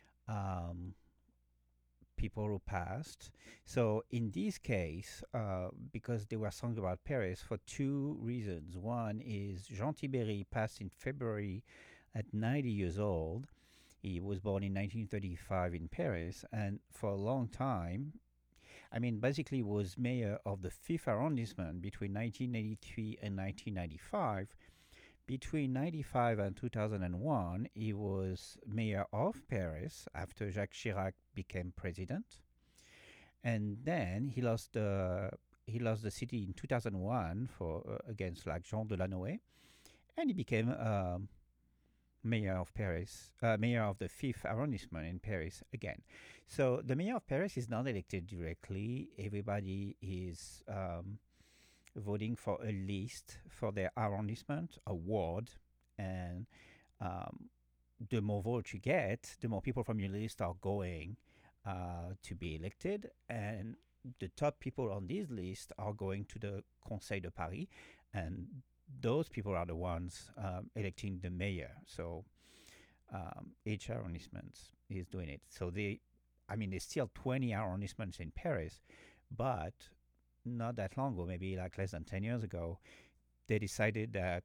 people who passed. So in this case, because they were songs about Paris for 2 reasons. One is Jean Tibéry passed in February at 90 years old. He was born in 1935 in Paris, and for a long time, basically was mayor of the 5th arrondissement between 1983 and 1995, Between 1995 and 2001, he was mayor of Paris after Jacques Chirac became president. And then he lost the city in 2001 against like Jean Delanoë, and he became mayor of Paris, mayor of the 5th arrondissement in Paris again. So the mayor of Paris is not elected directly. Everybody is voting for a list for their arrondissement, a ward, and the more votes you get, the more people from your list are going to be elected, and the top people on this list are going to the Conseil de Paris, and those people are the ones electing the mayor. So each arrondissement is doing it. So there's still 20 arrondissements in Paris, but not that long ago, maybe like less than 10 years ago, they decided that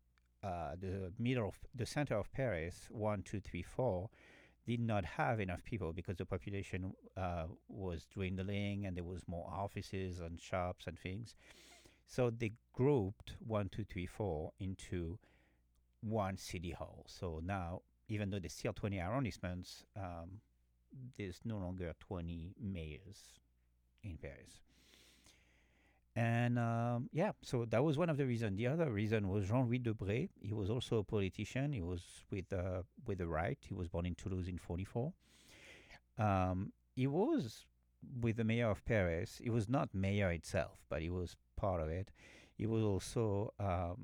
the center of Paris, 1, 2, 3, 4, did not have enough people because the population was dwindling and there was more offices and shops and things. So they grouped 1, 2, 3, 4 into one city hall. So now, even though there's still 20 arrondissements, there's no longer 20 mayors in Paris. And so that was one of the reasons. The other reason was Jean-Louis Debré. He was also a politician. He was with the right. He was born in Toulouse in 1944. He was with the mayor of Paris. He was not mayor itself, but he was part of it. He was also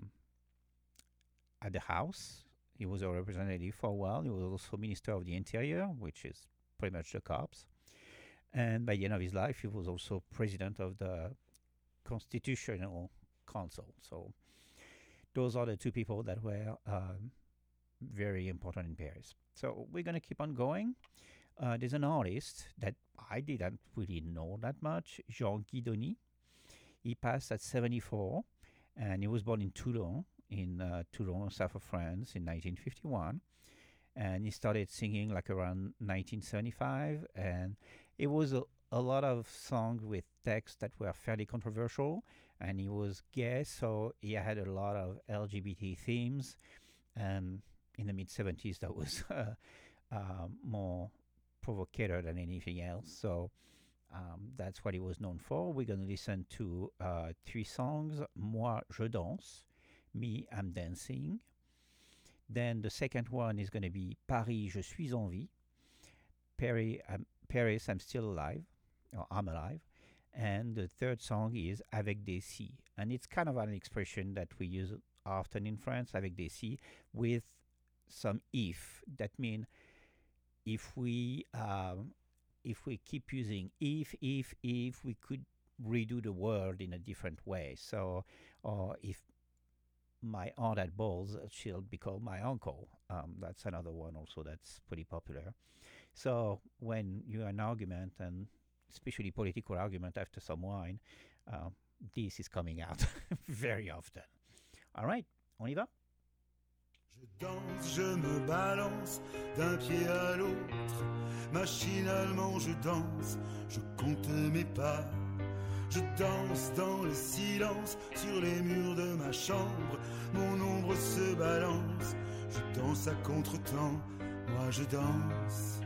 at the House. He was a representative for a while. He was also Minister of the Interior, which is pretty much the cops. And by the end of his life, he was also president of the Constitutional Council. So those are the two people that were very important in Paris. So we're going to keep on going. There's an artist that I didn't really know that much, Jean Guidoni. He passed at 74, and he was born in Toulon, south of France, in 1951. And he started singing like around 1975, and it was a lot of songs with texts that were fairly controversial, and he was gay, so he had a lot of LGBT themes. And in the mid-70s, that was more provocateur than anything else. So that's what he was known for. We're going to listen to 3 songs. Moi, je danse. Me, I'm dancing. Then the second one is going to be Paris, je suis en vie. Paris, I'm still alive. Or I'm alive. And the third song is Avec des si. And it's kind of an expression that we use often in France, avec des si, with some if. That means if we keep using if, we could redo the word in a different way. So, or if my aunt had balls, she'll be called my uncle. That's another one also that's pretty popular. So when you have an argument, and especially political argument after some wine, this is coming out very often. All right, on y va? Je danse, je me balance d'un pied à l'autre. Machinalement je danse, je compte mes pas. Je danse dans le silence sur les murs de ma chambre. Mon ombre se balance, je danse à contre-temps. Moi je danse.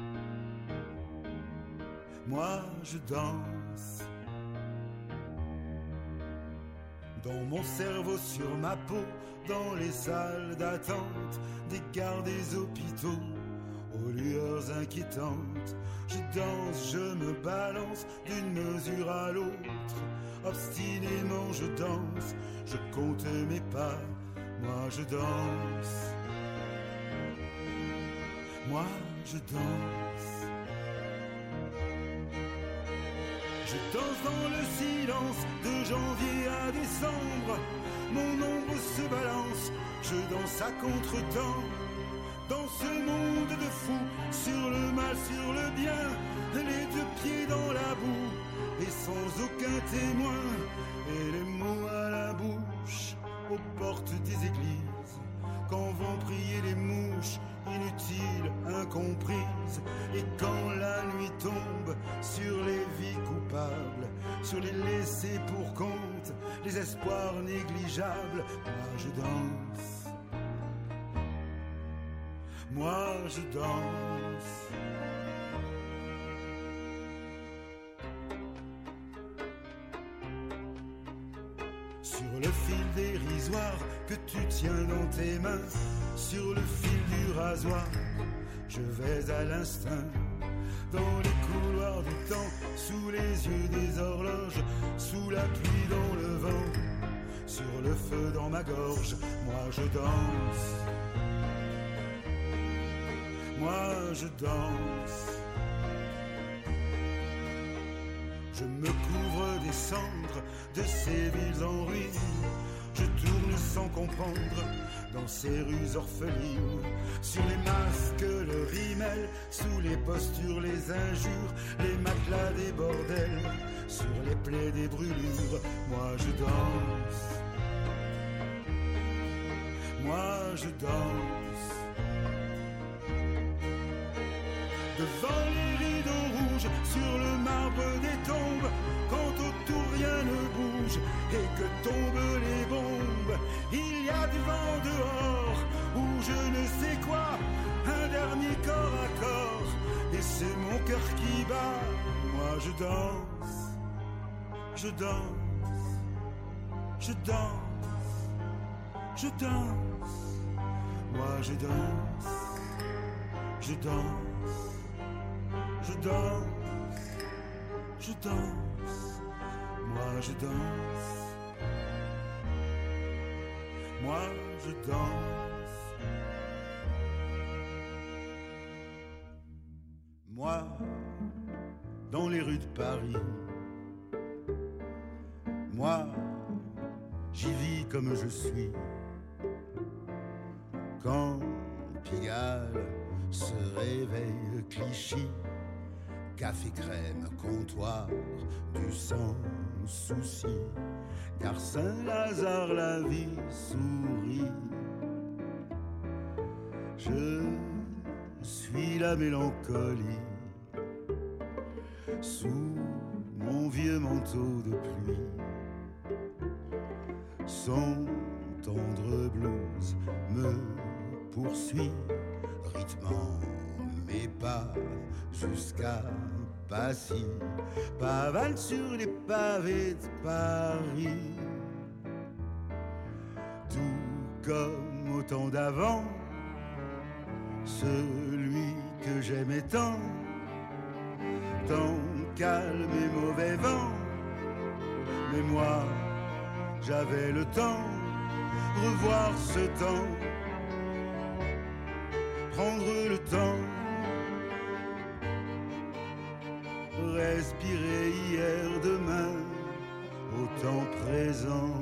Moi je danse. Dans mon cerveau, sur ma peau, dans les salles d'attente des gares, des hôpitaux, aux lueurs inquiétantes, je danse, je me balance d'une mesure à l'autre. Obstinément je danse, je compte mes pas. Moi je danse. Moi je danse. Je danse dans le silence de janvier à décembre. Mon ombre se balance, je danse à contre-temps. Dans ce monde de fous, sur le mal, sur le bien, les 2 pieds dans la boue, et sans aucun témoin, et les mots à la bouche, aux portes des églises, quand vont prier les mouches, inutiles, incomprises, et quand la nuit tombe sur les vies coupables, sur les laissés pour compte, les espoirs négligeables, moi je danse. moi je danse. Sur le fil dérisoire que tu tiens dans tes mains, sur le fil du rasoir, je vais à l'instinct. Dans les couloirs du temps, sous les yeux des horloges, sous la pluie dans le vent, sur le feu dans ma gorge, moi je danse. Moi je danse. Je me couvre des cendres de ces villes en ruine. Je tourne sans comprendre dans ces rues orphelines. Sur les masques, le rimel, sous les postures, les injures, les matelas des bordels, sur les plaies des brûlures, moi je danse. Moi je danse. Devant les rideaux rouges, sur le marbre des tombes, quand autour rien ne bouge et que tombent les bombes, il y a du vent dehors, ou je ne sais quoi, un dernier corps à corps, et c'est mon cœur qui bat. Moi je danse, je danse, je danse, je danse. Moi je danse, je danse. Je danse, je danse, moi je danse, moi je danse. Moi, dans les rues de Paris, moi, j'y vis comme je suis. Quand Pigalle se réveille Clichy, café crème, comptoir, du sans souci, car Saint-Lazare la vie sourit. Je suis la mélancolie sous mon vieux manteau de pluie. Son tendre blues me poursuit, rythmant mes pas jusqu'à Passy, pavane sur les pavés de Paris. Tout comme au temps d'avant, celui que j'aimais tant calme et mauvais vent. Mais moi, j'avais le temps, revoir ce temps, prendre le temps, respirer hier, demain, au temps présent.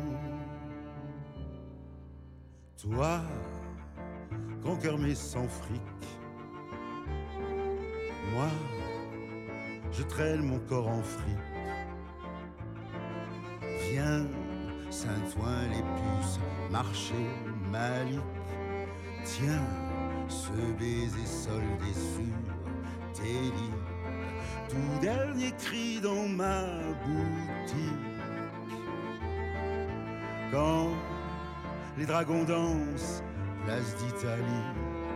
Toi, grand cœur mais sans fric, moi, je traîne mon corps en fric. Viens, Saint-Ouen, les puces, marcher Malik. Tiens, ce baiser soldé sur tes lits, tout dernier cri dans ma boutique. Quand les dragons dansent, place d'Italie,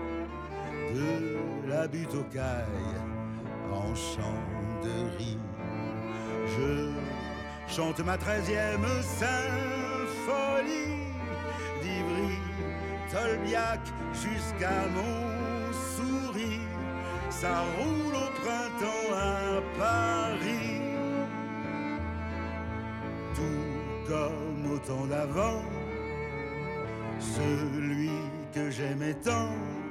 de la butte aux cailles, en chant de riz, je chante ma 13e symphonie, d'Ivry, Tolbiac jusqu'à Montsouris. Ça roule au printemps à Paris, tout comme au temps d'avant, celui que j'aimais tant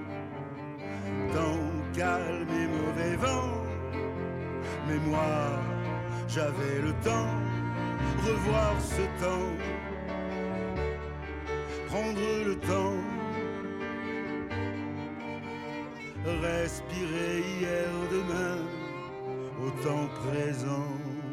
calme et mauvais vent. Mais moi, j'avais le temps, revoir ce temps, prendre le temps, respirer hier, demain, au temps présent.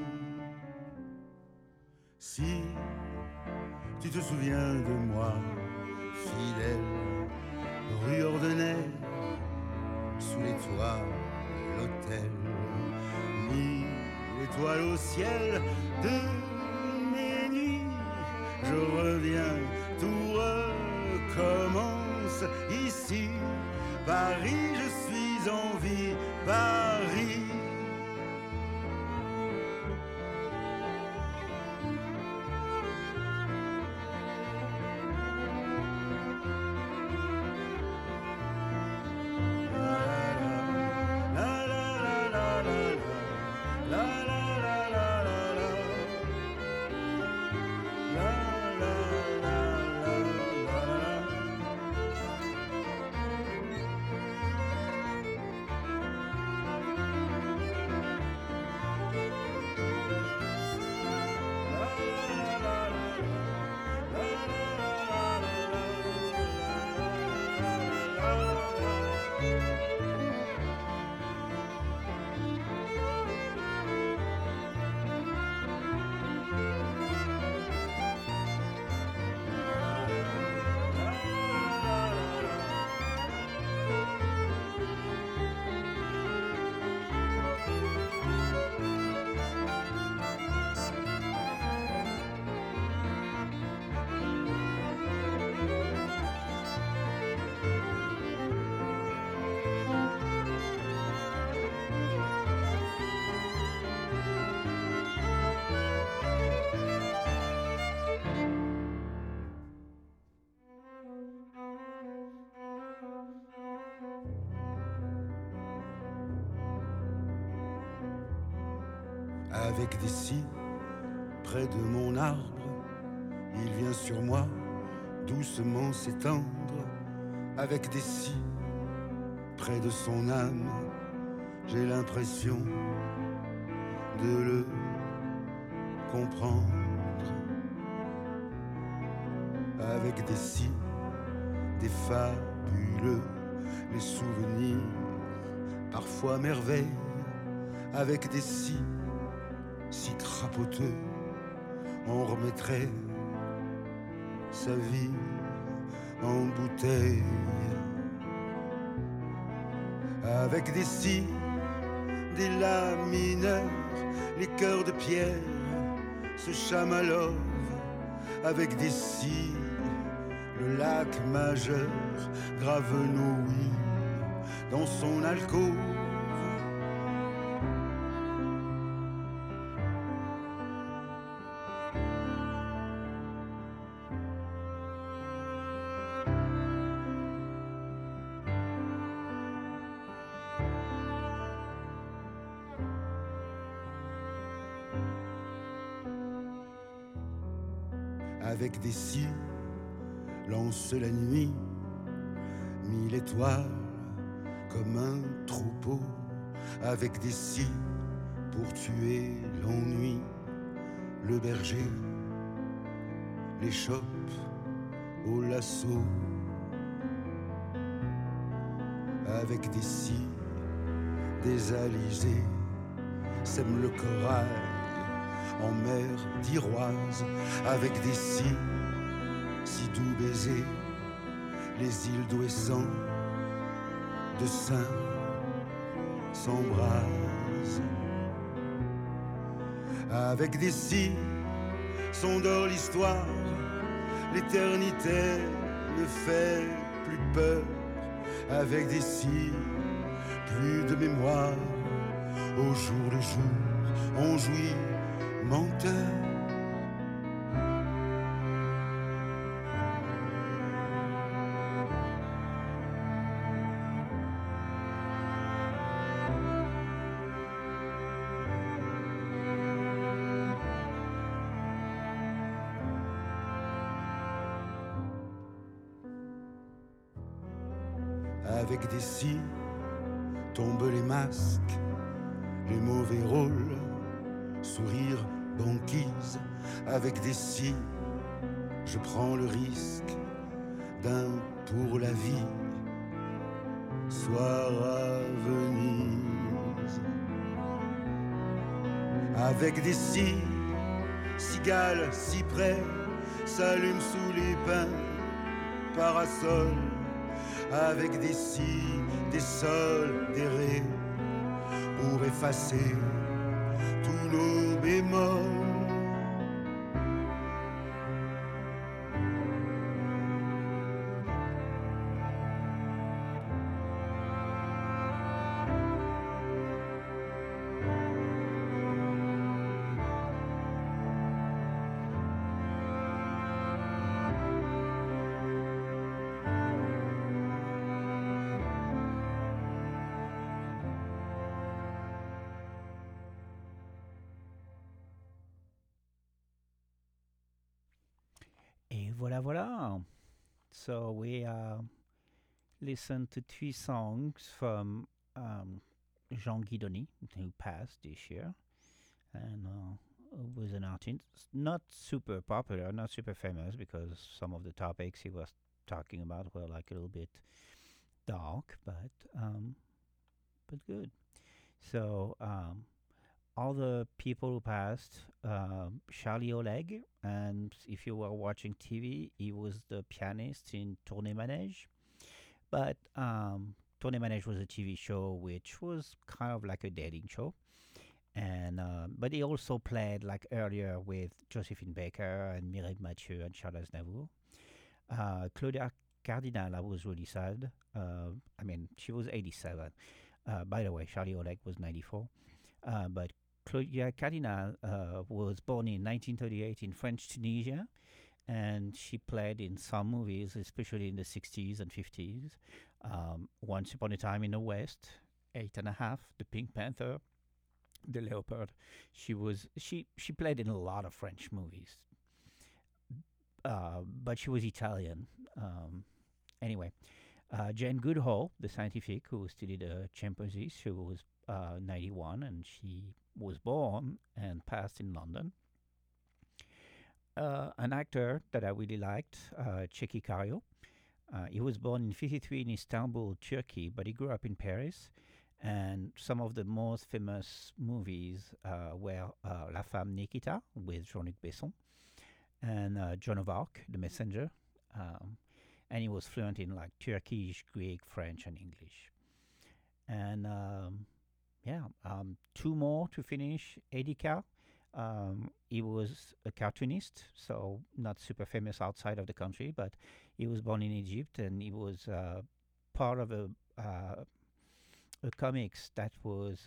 Si tu te souviens de moi, fidèle, rue Ordenay, sous les toits, l'hôtel, mis l'étoile au ciel de mes nuits, je reviens, tout recommence ici, Paris, je suis en vie, Paris. Avec des scies près de mon arbre, il vient sur moi doucement s'étendre. Avec des scies près de son âme, j'ai l'impression de le comprendre. Avec des scies, des fabuleux, les souvenirs, parfois merveilles. Avec des scies si crapoteux, on remettrait sa vie en bouteille. Avec des scies, des la mineurs, les cœurs de pierre se chamalowent. Avec des scies, le lac majeur grave nos oui dans son alcôve. Avec des scies, lance la nuit, 1000 étoiles comme un troupeau. Avec des scies, pour tuer l'ennui, le berger les chope au lasso. Avec des scies, des alizés sèment le corail en mer d'Iroise. Avec des scies, si doux baisers, les îles d'Ouessant de Saint s'embrasent. Avec des scies, s'endort l'histoire, l'éternité ne fait plus peur. Avec des scies, plus de mémoire, au jour le jour, on jouit menteur. Avec des scies, tombent les masques, les mauvais rôles, sourire, banquise. Avec des scies, je prends le risque d'un pour la vie, soir à Venise. Avec des scies, cigales, cyprès, s'allument sous les pins, parasols. Avec des scies, des sols, des rés, pour effacer tous nos bémols. Voilà, voilà. So we listened to 3 songs from Jean Guidoni, who passed this year, and was an artist not super popular, not super famous, because some of the topics he was talking about were like a little bit dark, but good. So all the people who passed, Charlie Oleg, and if you were watching TV, he was the pianist in Tournée Manège. But Tournée Manège was a TV show which was kind of like a dating show. And but he also played like earlier with Josephine Baker and Mireille Mathieu and Charles Aznavour. Claudia Cardinal, I was really sad. I mean, she was 87. By the way, Charlie Oleg was 94. But Claudia Cardinal was born in 1938 in French Tunisia, and she played in some movies, especially in the 60s and 50s. Once Upon a Time in the West, 8½, The Pink Panther, The Leopard. She played in a lot of French movies, but she was Italian. Anyway, Jane Goodall, the scientific who studied chimpanzees, she was 91, and she was born and passed in London. An actor that I really liked, Çeki Cario. He was born in 1953 in Istanbul, Turkey, but he grew up in Paris. And some of the most famous movies were La Femme Nikita with Jean-Luc Besson and Joan of Arc, The Messenger. And he was fluent in like Turkish, Greek, French, and English. And 2 more to finish. Edika. He was a cartoonist, so not super famous outside of the country, but he was born in Egypt, and he was part of a comics that was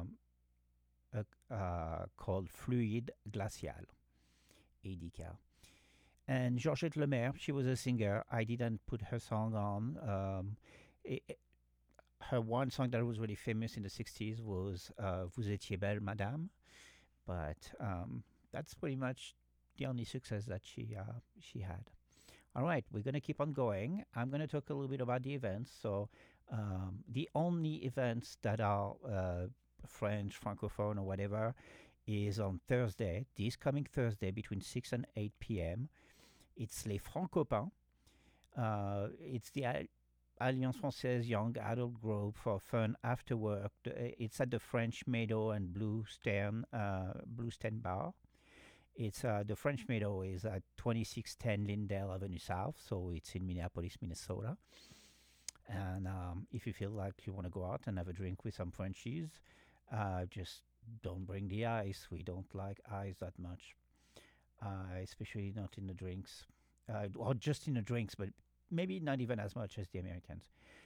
called Fluide Glacial, Edika. And Georgette Lemaire, she was a singer. I didn't put her song on. Her one song that was really famous in the 60s was Vous étiez belle, madame. But that's pretty much the only success that she had. All right, we're going to keep on going. I'm going to talk a little bit about the events. So the only events that are French, Francophone, or whatever is on Thursday, this coming Thursday between 6 and 8 p.m. It's Les Francopains. It's the Alliance Française Young Adult Group for fun after work. It's at the French Meadow and Blue Stern Bar. It's the French Meadow is at 2610 Lindale Avenue South, so it's in Minneapolis, Minnesota. And if you feel like you want to go out and have a drink with some Frenchies, just don't bring the ice. We don't like ice that much, especially not in the drinks, or just in the drinks, but maybe not even as much as the Americans.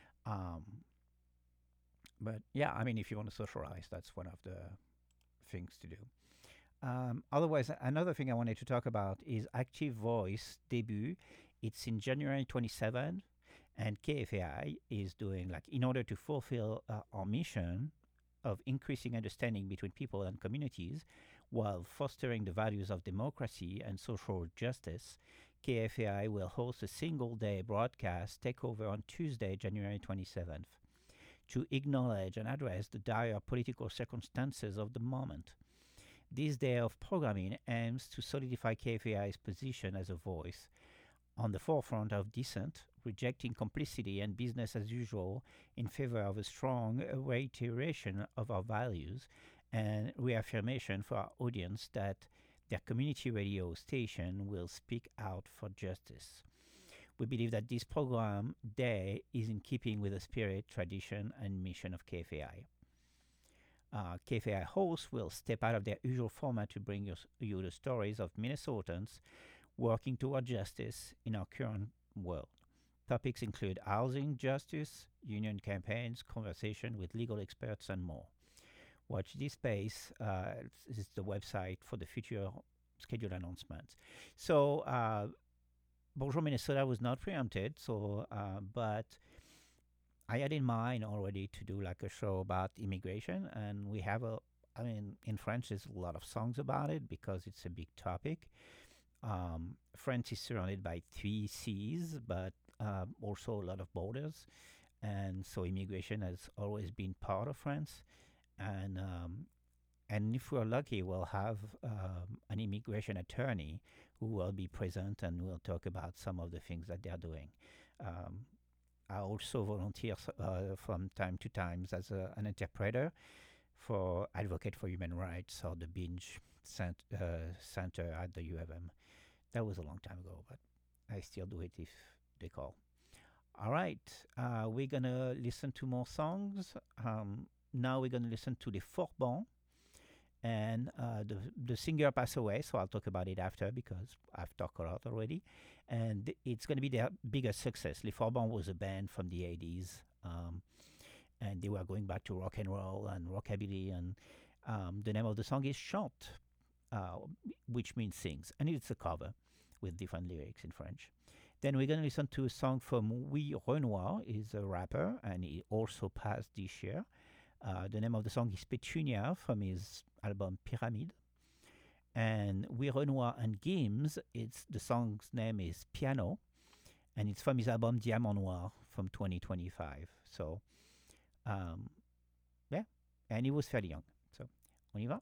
But yeah, I mean, if you want to socialize, that's one of the things to do. Otherwise, another thing I wanted to talk about is Active Voice debut. It's in January 27, and KFAI is doing, like, in order to fulfill our mission of increasing understanding between people and communities while fostering the values of democracy and social justice, KFAI will host a single-day broadcast takeover on Tuesday, January 27th, to acknowledge and address the dire political circumstances of the moment. This day of programming aims to solidify KFAI's position as a voice on the forefront of dissent, rejecting complicity and business as usual in favor of a strong reiteration of our values and reaffirmation for our audience that their community radio station will speak out for justice. We believe that this program day is in keeping with the spirit, tradition, and mission of KFAI. KFAI hosts will step out of their usual format to bring you the stories of Minnesotans working toward justice in our current world. Topics include housing justice, union campaigns, conversation with legal experts, and more. Watch this space. This is the website for the future scheduled announcements. So, Bonjour Minnesota was not preempted, so but I had in mind already to do like a show about immigration, and we have in French there's a lot of songs about it because it's a big topic. France is surrounded by 3 seas, but also a lot of borders, and so immigration has always been part of France. And if we're lucky, we'll have an immigration attorney who will be present and will talk about some of the things that they're doing. I also volunteer from time to time as an interpreter for Advocate for Human Rights or the Binge Center at the U of M. That was a long time ago, but I still do it if they call. All right, we're going to listen to more songs. Now we're going to listen to Les Forbans. And the singer passed away, so I'll talk about it after because I've talked a lot already. And it's going to be their biggest success. Les Forbans was a band from the 80s, and they were going back to rock and roll and rockabilly. And the name of the song is Chante, which means sings. And it's a cover with different lyrics in French. Then we're going to listen to a song from Oui Renoir. He's a rapper, and he also passed this year. The name of the song is Petunia from his album Pyramide. And Oui Renoir and Gims, the song's name is Piano, and it's from his album Diamant Noir from 2025. So, yeah, and he was fairly young. So, on y va.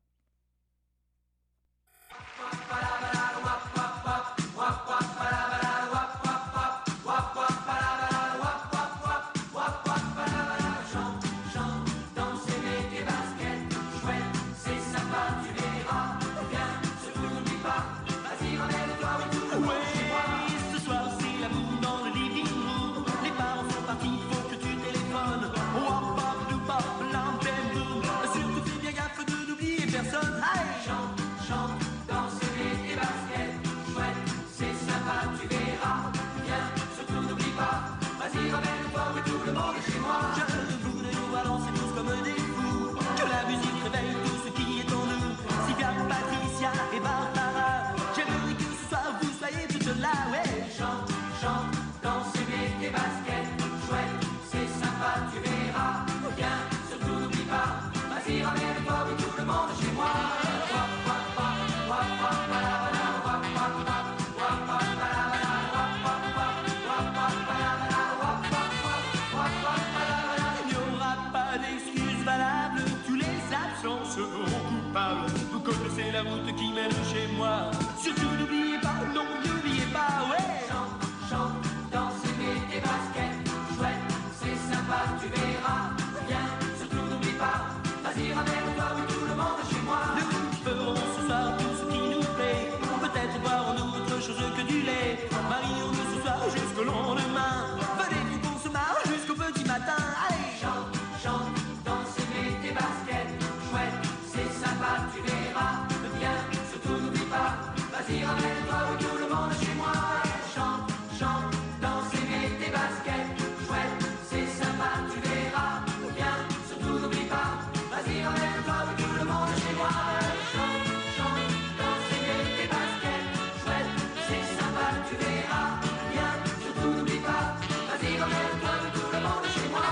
Vous connaissez la route qui mène chez moi. Surtout n'oubliez pas, non, n'oubliez pas, ouais. Chante, chante, danse, mets tes baskets. Chouette, c'est sympa, tu verras. Viens, surtout n'oublie pas. Vas-y, ramène-toi, oui, tout le monde chez moi. Nous ferons ce soir tout ce qui nous plaît. Peut-être boirons-nous autre chose que du lait. Marions-nous ce soir jusqu'au lendemain. Venez-vous qu'on se marre jusqu'au petit matin. Allez, chante, chante, danse, mets tes baskets. Chouette, c'est sympa, tu verras. Viens, surtout n'oublie pas. Vas-y, ramène-toi, oui, tout le monde chez moi. Chante, chante, danse et mets tes baskets. Chouette, c'est sympa, tu verras. Viens, surtout n'oublie pas. Vas-y, ramène-toi, oui, tout le monde chez moi. Chante, chante, danse et mets tes baskets. Chouette, c'est sympa, tu verras. Viens, surtout n'oublie pas. Vas-y, ramène-toi, oui, tout le monde chez moi.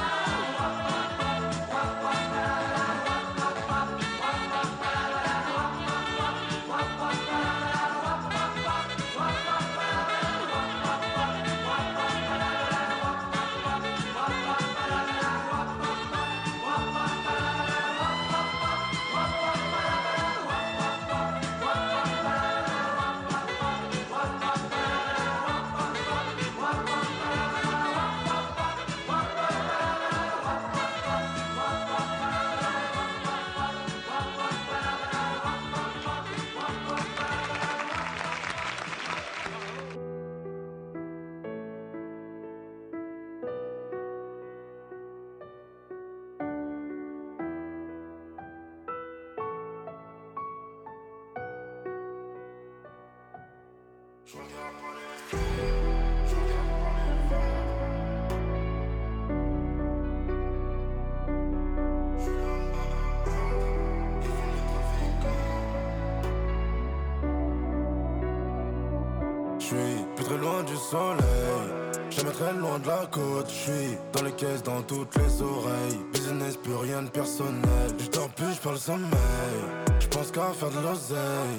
Jamais très loin de la côte, j'suis dans les caisses, dans toutes les oreilles. Business, plus rien de personnel. J'dors plus, j'parle sommeil. J'pense qu'à faire de l'oseille.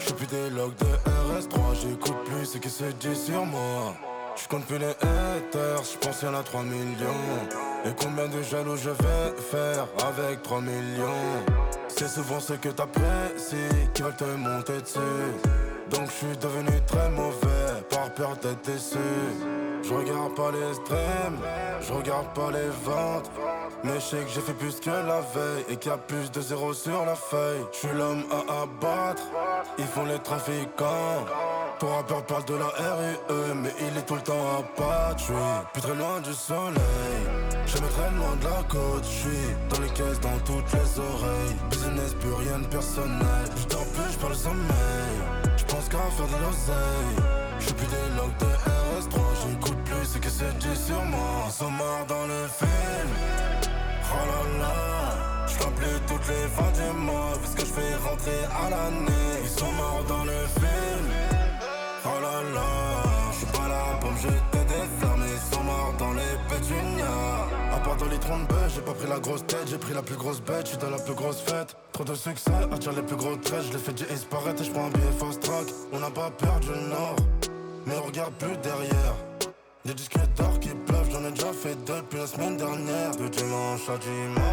J'fais plus des logs de RS3, j'écoute plus ce qui se dit sur moi. J'compte plus les haters, j'pense y'en a 3 millions. Et combien de jaloux je vais faire avec 3 millions? C'est souvent ceux que t'apprécies qui veulent te monter dessus. Donc j'suis devenu très mauvais par peur d'être déçu. J'regarde pas les streams, j'regarde pas les ventes. Mais j'sais que j'ai fait plus que la veille et qu'il y a plus de zéro sur la feuille. J'suis l'homme à abattre, ils font les trafiquants. Ton rappeur parle de la RUE, mais il est tout le temps à battre. J'suis plus très loin du soleil, jamais très loin de la côte. J'suis dans les caisses, dans toutes les oreilles. Business, plus rien de personnel. J'dors plus, j'parle sommeil. J'pense qu'à faire de l'oseille. J'fais plus des logs de RS3, j'écoute plus ce que c'est dit sur moi. Ils sont morts dans le film. Oh là là, j'remplis toutes les fins du mois, vu ce que j'fais rentrer à l'année. Ils sont morts dans le film. Oh là là, j'suis pas là pour me jeter des fleurs, mais ils sont morts dans les pétunias. À part dans les litrons de bœuf, j'ai pas pris la grosse tête, j'ai pris la plus grosse bête, j'suis dans la plus grosse fête. Trop de succès, attire les plus gros traits, j'les fais disparaître et j'prends un billet fast track. On n'a pas perdu le nord, mais on regarde plus derrière. Des disques d'or qui pleuvent, j'en ai déjà fait deux depuis la semaine dernière. De dimanche à dimanche,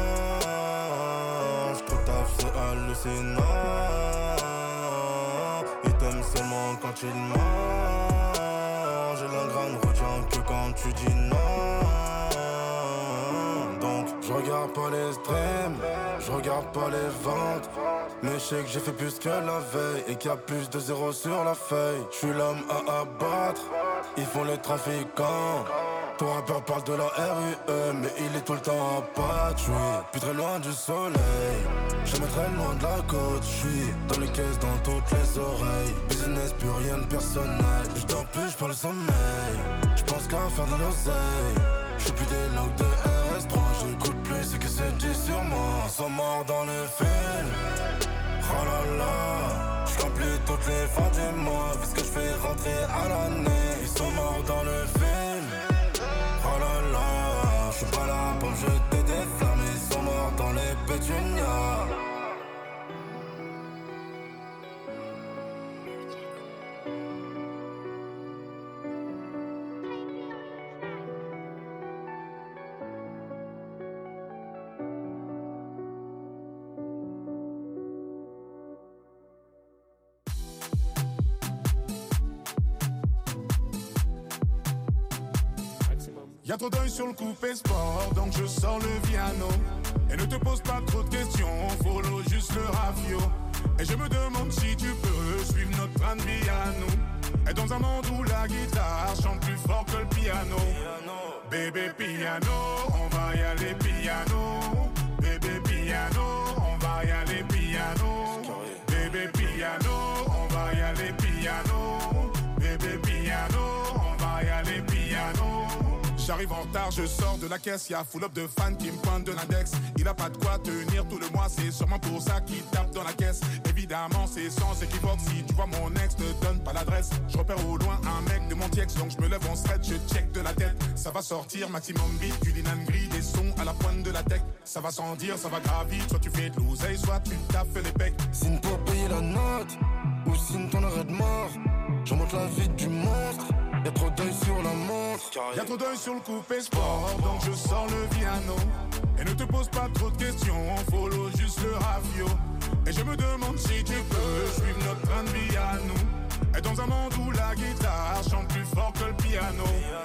trop taf c'est hallucinant. Ils t'aiment seulement quand ils mangent. J'ai la grande retiens que quand tu dis non. Donc j'regarde pas les streams, j'regarde pas les ventes. Mais j'sais que j'ai fait plus que la veille et qu'il y a plus de zéro sur la feuille. J'suis l'homme à abattre, ils font les trafiquants. Ton rappeur parle de la RUE, mais il est tout le temps à battre. J'suis plus très loin du soleil, jamais très loin de la côte. J'suis dans les caisses, dans toutes les oreilles. Business, plus rien de personnel. J'dors plus, j'parle sommeil. J'pense qu'à faire de l'oseille. J'fais plus des logs de RS3, j'écoute plus ce que c'est dit sur moi. Ils sont morts dans le film. Oh là là, j'remplis toutes les fins du mois, vu ce que j'fais rentrer à l'année. Ils sont morts dans le film. Oh là là, j'suis pas là pour me jeter des flammes, ils sont morts dans les pétunias. Y'a trop d'œil sur le coupé sport, donc je sors le piano. Et ne te pose pas trop de questions, follow juste le rafio. Et je me demande si tu peux suivre notre train de vie à nous. Et dans un monde où la guitare chante plus fort que le piano. Bébé piano, on va y aller piano. Bébé piano, on va y aller piano. Bébé piano, on va y aller piano. Bébé piano, on va y aller piano. J'arrive en retard, je sors de la caisse, y'a full up de fans qui me pointent de l'index. Il a pas de quoi tenir tout le mois, c'est sûrement pour ça qu'il tape dans la caisse. Évidemment c'est sans équivoque, si tu vois mon ex, ne donne pas l'adresse. Je repère au loin un mec de mon tiex, donc je me lève en stretch, je check de la tête. Ça va sortir, maximum beat, du linan gris, des sons à la pointe de la tech. Ça va sans dire, ça va gravir, soit tu fais de l'oseille, soit tu taffes les pecs. Signe pour payer la note, ou signe ton arrêt de mort. Je remonte la vie du monstre. Y'a trop d'œil sur la montre. Y'a trop d'œil sur le coupé sport, donc je sors le piano. Et ne te pose pas trop de questions, follow juste le rafio. Et je me demande si tu peux suivre notre train de vie à nous. Et dans un monde où la guitare chante plus fort que le piano.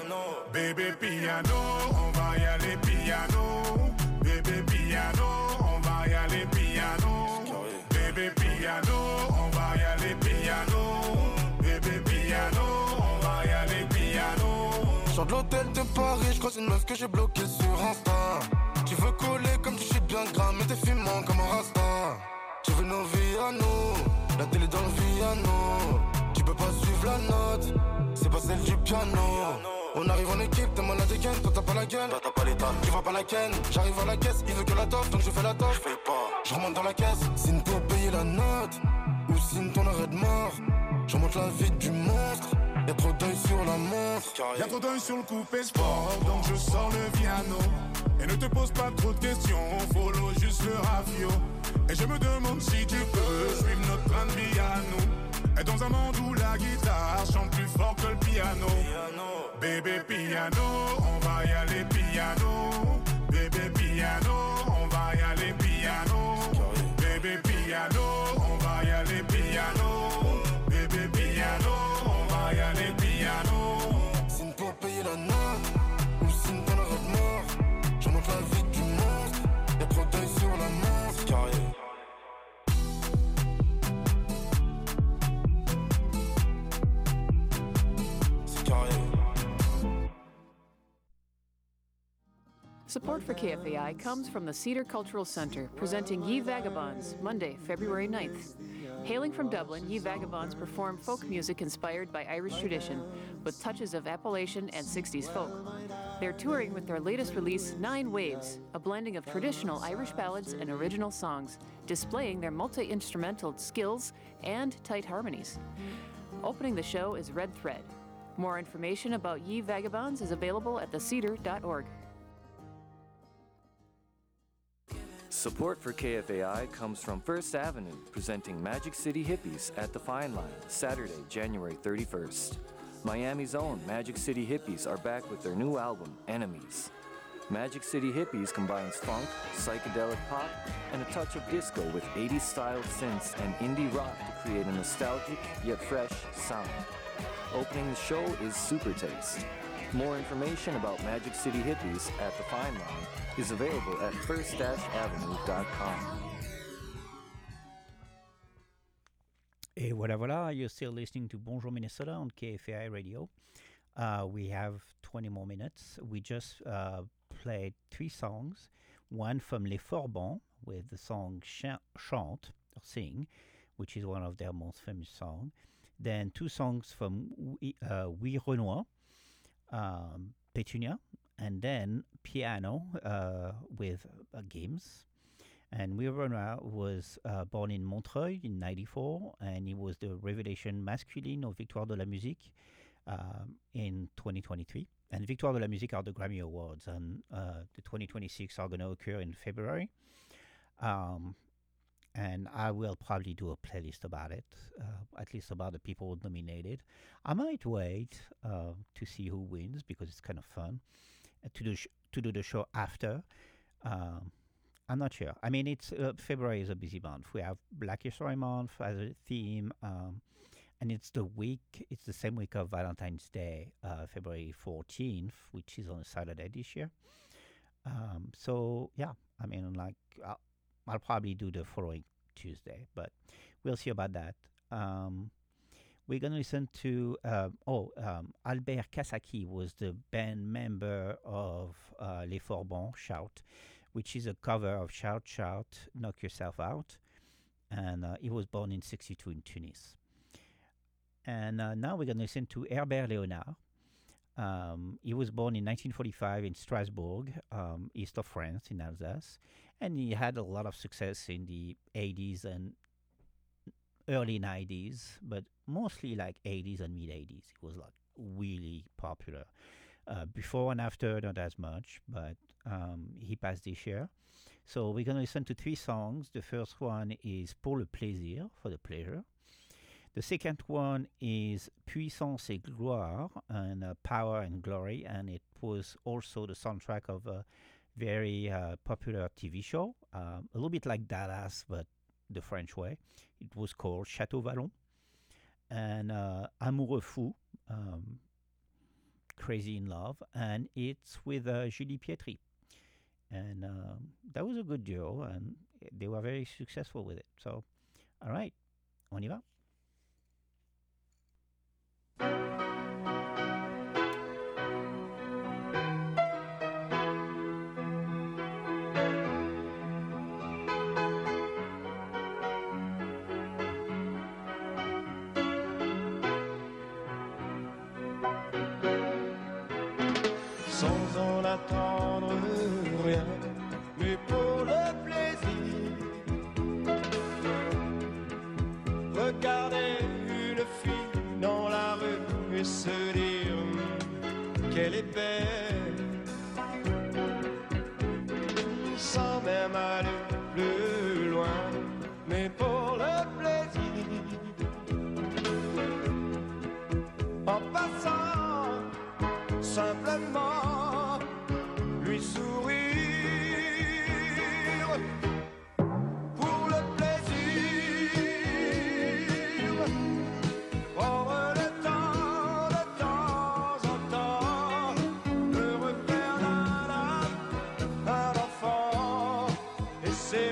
Bébé piano, on va y aller piano. Bébé piano, on va y aller piano. Bébé piano, on va y aller piano. Bébé piano, on va y aller piano. Sors de l'hôtel de Paris, je croise une meuf que j'ai bloquée sur Insta. Tu veux coller comme tu shit bien gras, mais t'es fumant comme un rasta. Tu veux nos vies à nous, la télé dans le piano. Tu peux pas suivre la note, c'est pas celle du piano. On arrive en équipe, t'es malade des gaines, toi t'as pas la gueule, toi t'as pas les talents, tu vois pas la ken. J'arrive à la caisse, il veut que la toffe, donc je fais la toffe. Je fais pas, je remonte dans la caisse. Signe pour payer la note, ou signe ton arrêt de mort. Je remonte la vie du monstre. Y'a trop d'œil sur la montre. Y'a trop d'œil sur le coupé sport, donc je sors le piano. Et ne te pose pas trop de questions, follow juste le rafio. Et je me demande si tu peux suivre notre train de vie à nous. Et dans un monde où la guitare chante plus fort que le piano. Bébé piano, on va y aller piano. Bébé piano, on va y aller piano. Bébé piano, on va y aller piano. Bébé piano, on va y aller piano. Signe pour payer la note, ou signe dans le rêve mort. Je monte la vie du monstre, y'a trop d'œil sur la main, c'est carré. Support for KFAI comes from the Cedar Cultural Center, presenting Ye Vagabonds, Monday, February 9th. Hailing from Dublin, Ye Vagabonds perform folk music inspired by Irish tradition, with touches of Appalachian and 60s folk. They're touring with their latest release, 9 Waves, a blending of traditional Irish ballads and original songs, displaying their multi-instrumental skills and tight harmonies. Opening the show is Red Thread. More information about Ye Vagabonds is available at thecedar.org. Support for KFAI comes from First Avenue, presenting Magic City Hippies at the Fine Line, Saturday, January 31st. Miami's own Magic City Hippies are back with their new album, Enemies. Magic City Hippies combines funk, psychedelic pop, and a touch of disco with 80s-style synths and indie rock to create a nostalgic yet fresh sound. Opening the show is Super Taste. More information about Magic City Hippies at the Fine Line is available at first-avenue.com. Et voilà, you're still listening to Bonjour Minnesota on KFAI Radio. We have 20 more minutes. We just played 3 songs. One from Les Forbans with the song Chante, or Sing, which is one of their most famous songs. Then 2 songs from Oui Renoir, Petunia, and then piano with Gims. And Oui Renoir was born in Montreuil in 1994, and he was the Révélation masculine of Victoire de la Musique in 2023. And Victoire de la Musique are the Grammy Awards, and the 2026 are going to occur in February. And I will probably do a playlist about it, at least about the people nominated. I might wait to see who wins, because it's kind of fun to do the show after. I'm not sure. I mean, it's February is a busy month. We have Black History Month as a theme, and it's the same week of Valentine's Day, February 14th, which is on a Saturday this year. So yeah, I mean, like I'll probably do the following Tuesday, but we'll see about that. We're going to listen to Albert Kasaki was the band member of Les Forbans, Shout, which is a cover of Shout, Shout, Knock Yourself Out. And he was born in 1962 in Tunis. And now we're going to listen to Herbert Léonard. He was born in 1945 in Strasbourg, east of France, in Alsace. And he had a lot of success in the 80s and early 90s, but mostly like 80s and mid-80s. He was like really popular. Before and after, not as much, but he passed this year. So we're going to listen to 3 songs. The first one is Pour le plaisir, for the pleasure. The second one is Puissance et Gloire, and Power and Glory, and it was also the soundtrack of a very popular TV show, a little bit like Dallas, but the French way. It was called Chateau Vallon. And Amoureux Fou, Crazy in Love, and it's with Julie Pietri. And that was a good duo, and they were very successful with it. So, all right, on y va. Sans en attendre rien, mais pour le plaisir. Regarder une fille dans la rue et se dire qu'elle est belle. sans même aller plus loin, mais pour le plaisir. En passant, simplement lui sourire. Pour le plaisir, prendre le temps de temps en temps de refaire un enfant et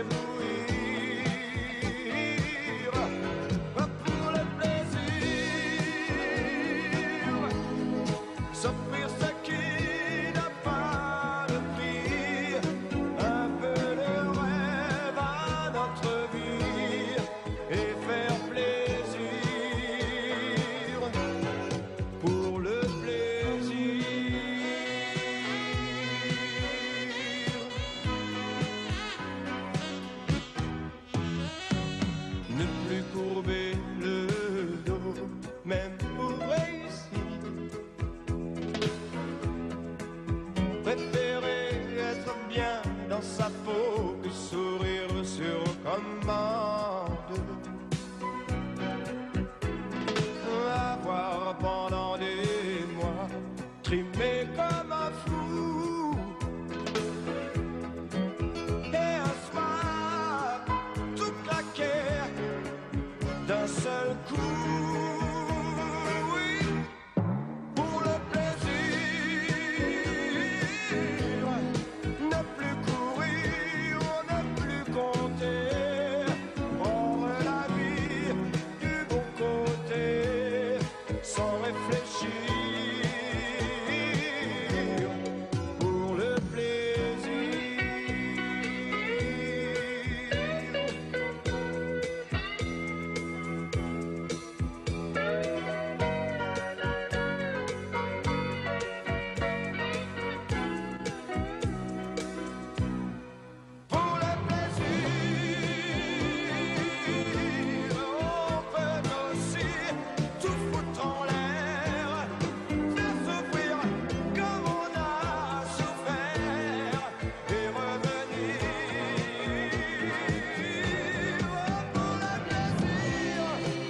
s'éblouir. Pour le plaisir, s'offrir ce qui n'a pas de prix, un peu de rêve à notre vie et faire plaisir. Pour le plaisir, ne plus courber le dos, même pour réussir. Préférer être bien dans sa peau que sourire sur commande. Avoir pendant des mois trimé comme un fou, et un soir tout claquer d'un seul coup. Oui, pour le plaisir, ne plus courir, ne plus compter, prendre la vie du bon côté, sans réfléchir. Pour le plaisir, pour le plaisir, on peut aussi tout foutre en l'air, faire souffrir comme on a souffert et revenir. Pour le plaisir,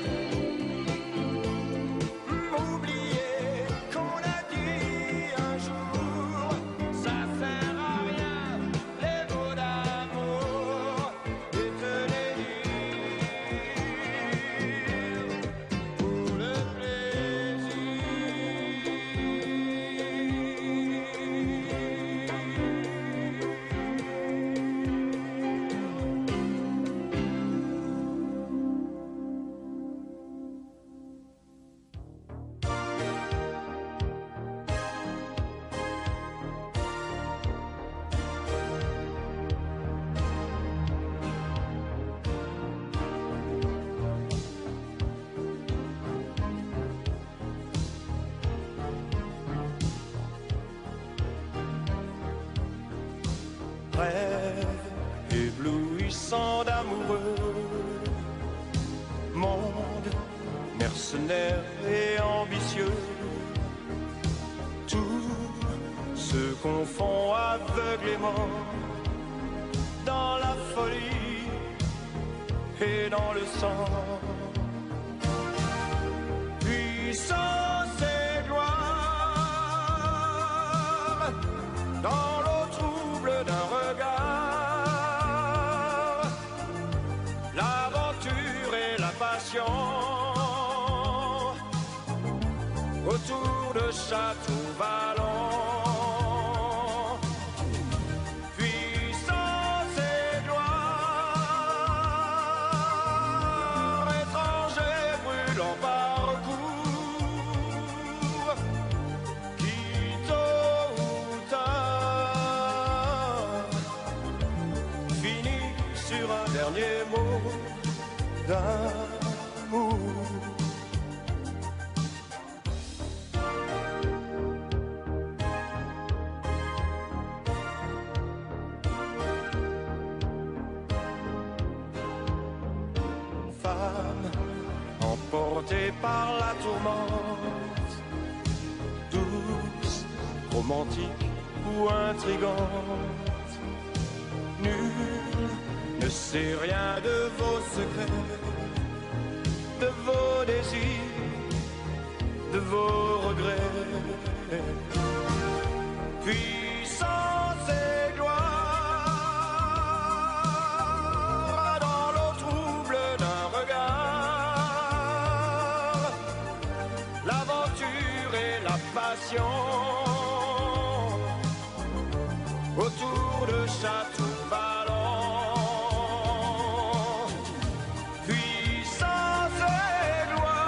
oublier qu'on a dit un jour, ça sert à rien les mots d'amour, et te les dire. Pour le rêve éblouissant d'amoureux, monde mercenaire et ambitieux, tout se confond aveuglément dans la folie et dans le sang. Puissance et gloire dans l'eau trouble d'un regard, l'aventure et la passion autour de Château-Vallon. Puissance et gloire, étrangers brûlant parcours, qui tôt ou tard finit sur un dernier mot d'amour. Femme emportée par la tourmente, douce, romantique ou intrigante, sais rien de vos secrets, de vos désirs, de vos regrets. Puissance et gloire dans l'eau trouble d'un regard, l'aventure et la passion autour de châteaux ballants. Puissance et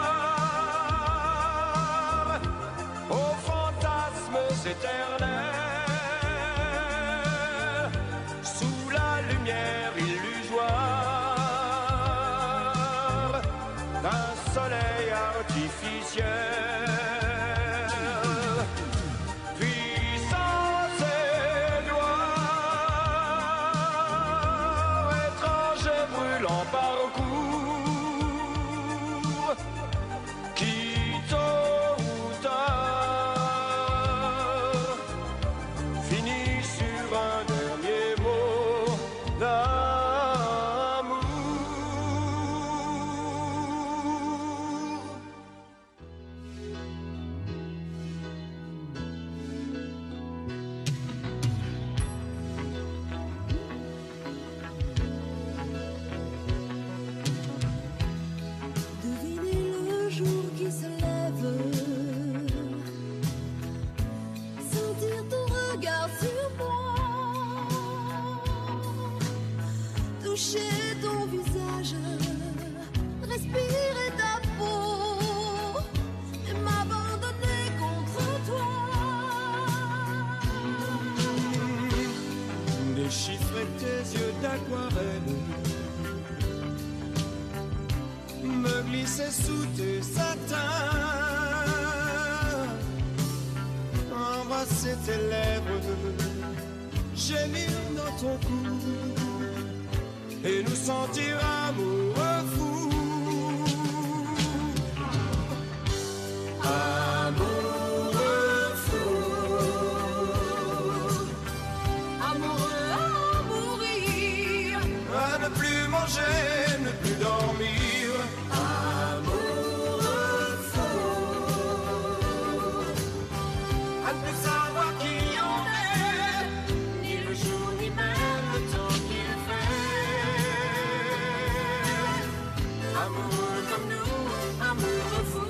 gloire aux fantasmes éternels, sous la lumière illusoire d'un soleil artificiel. Toucher ton visage, respirer ta peau et m'abandonner contre toi. Déchiffrer tes yeux d'aquarelle, me glisser sous tes satins, embrasser tes lèvres, gémir dans ton cou et nous sentir amoureux fous. Amoureux fous, amoureux à mourir, à ne plus manger, ne plus dormir. Amoureux fous, à ne plus savoir qui on est, ni le jour ni même le temps qu'il fait. Amoureux comme nous, amoureux fous.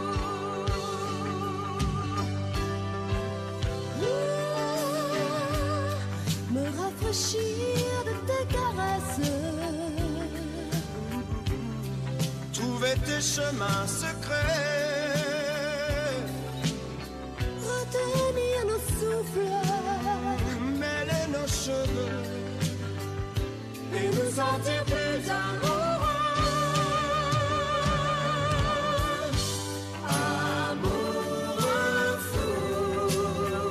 Me rafraîchir de tes caresses, trouver tes chemins secrets, retenir nos souffles, mêler nos cheveux et nous sentir plus amoureux. Amoureux fous,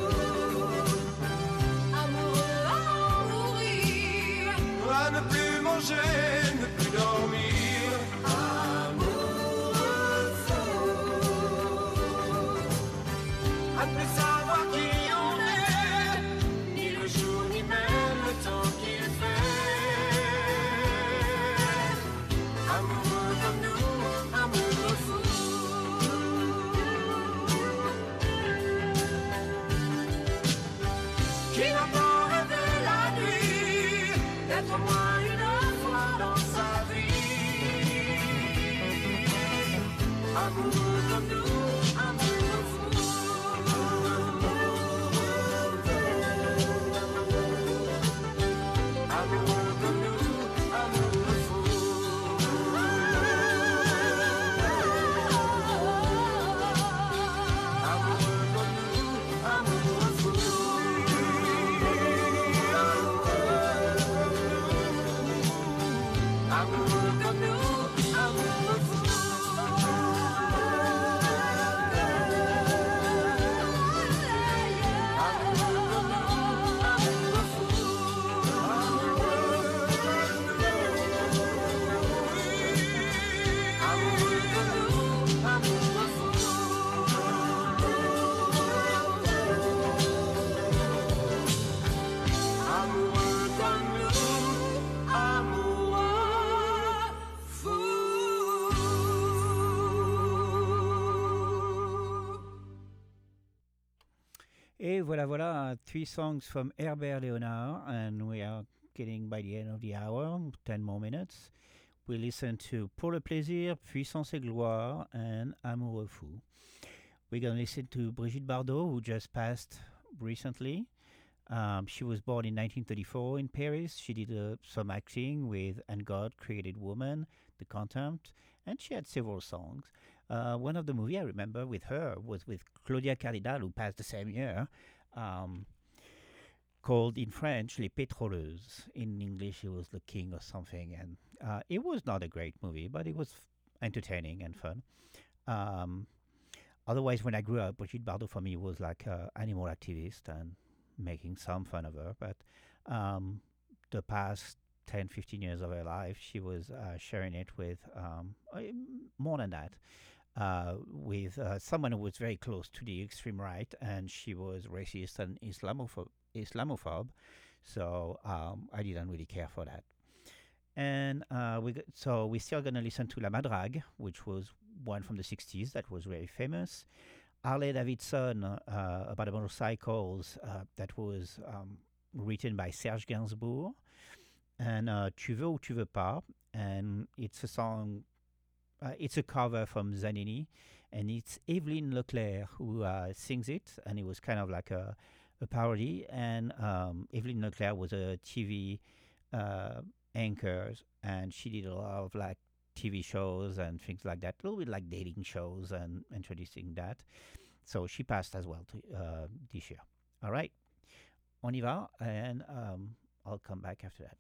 amoureux à mourir, à ne plus manger, ne plus dormir. amoureux fous, À ne plus savoir qui on est, ni le jour ni même le temps qu'il fait. Amoureux comme nous, amoureux fous. qui n'a pas rêvé la nuit D'être au moins une fois dans sa vie. Amoureux comme nous, amoureux fous. Amoureux comme nous, amoureux fous. Amoureux comme nous, amoureux fous. Amoureux comme nous, amoureux fous. Okay, voilà, 3 songs from Herbert Léonard, and we are getting by the end of the hour, 10 more minutes. We listen to Pour le plaisir, Puissance et gloire, and Amoureux fou. We're going to listen to Brigitte Bardot, who just passed recently. She was born in 1934 in Paris. She did some acting with And God Created Woman, The Contempt, and she had several songs. One of the movies I remember with her was with Claudia Cardinal, who passed the same year, called in French Les Pétroleuses. In English, it was The King or something. And it was not a great movie, but it was entertaining and fun. Otherwise, when I grew up, Brigitte Bardot for me was like an animal activist and making some fun of her. But the past 10, 15 years of her life, she was sharing it with, more than that, with someone who was very close to the extreme right, and she was racist and Islamophobe. So I didn't really care for that. And so we're still going to listen to La Madrague, which was one from the 60s that was very famous. Harley Davidson, about motorcycles, that was written by Serge Gainsbourg. And Tu veux ou tu veux pas, and it's a song, it's a cover from Zanini, and it's Evelyne Leclerc who sings it, and it was kind of like a parody. And Evelyne Leclerc was a TV anchor, and she did a lot of like TV shows and things like that, a little bit like dating shows and introducing that. So she passed as well this year. All right, on y va, and I'll come back after that.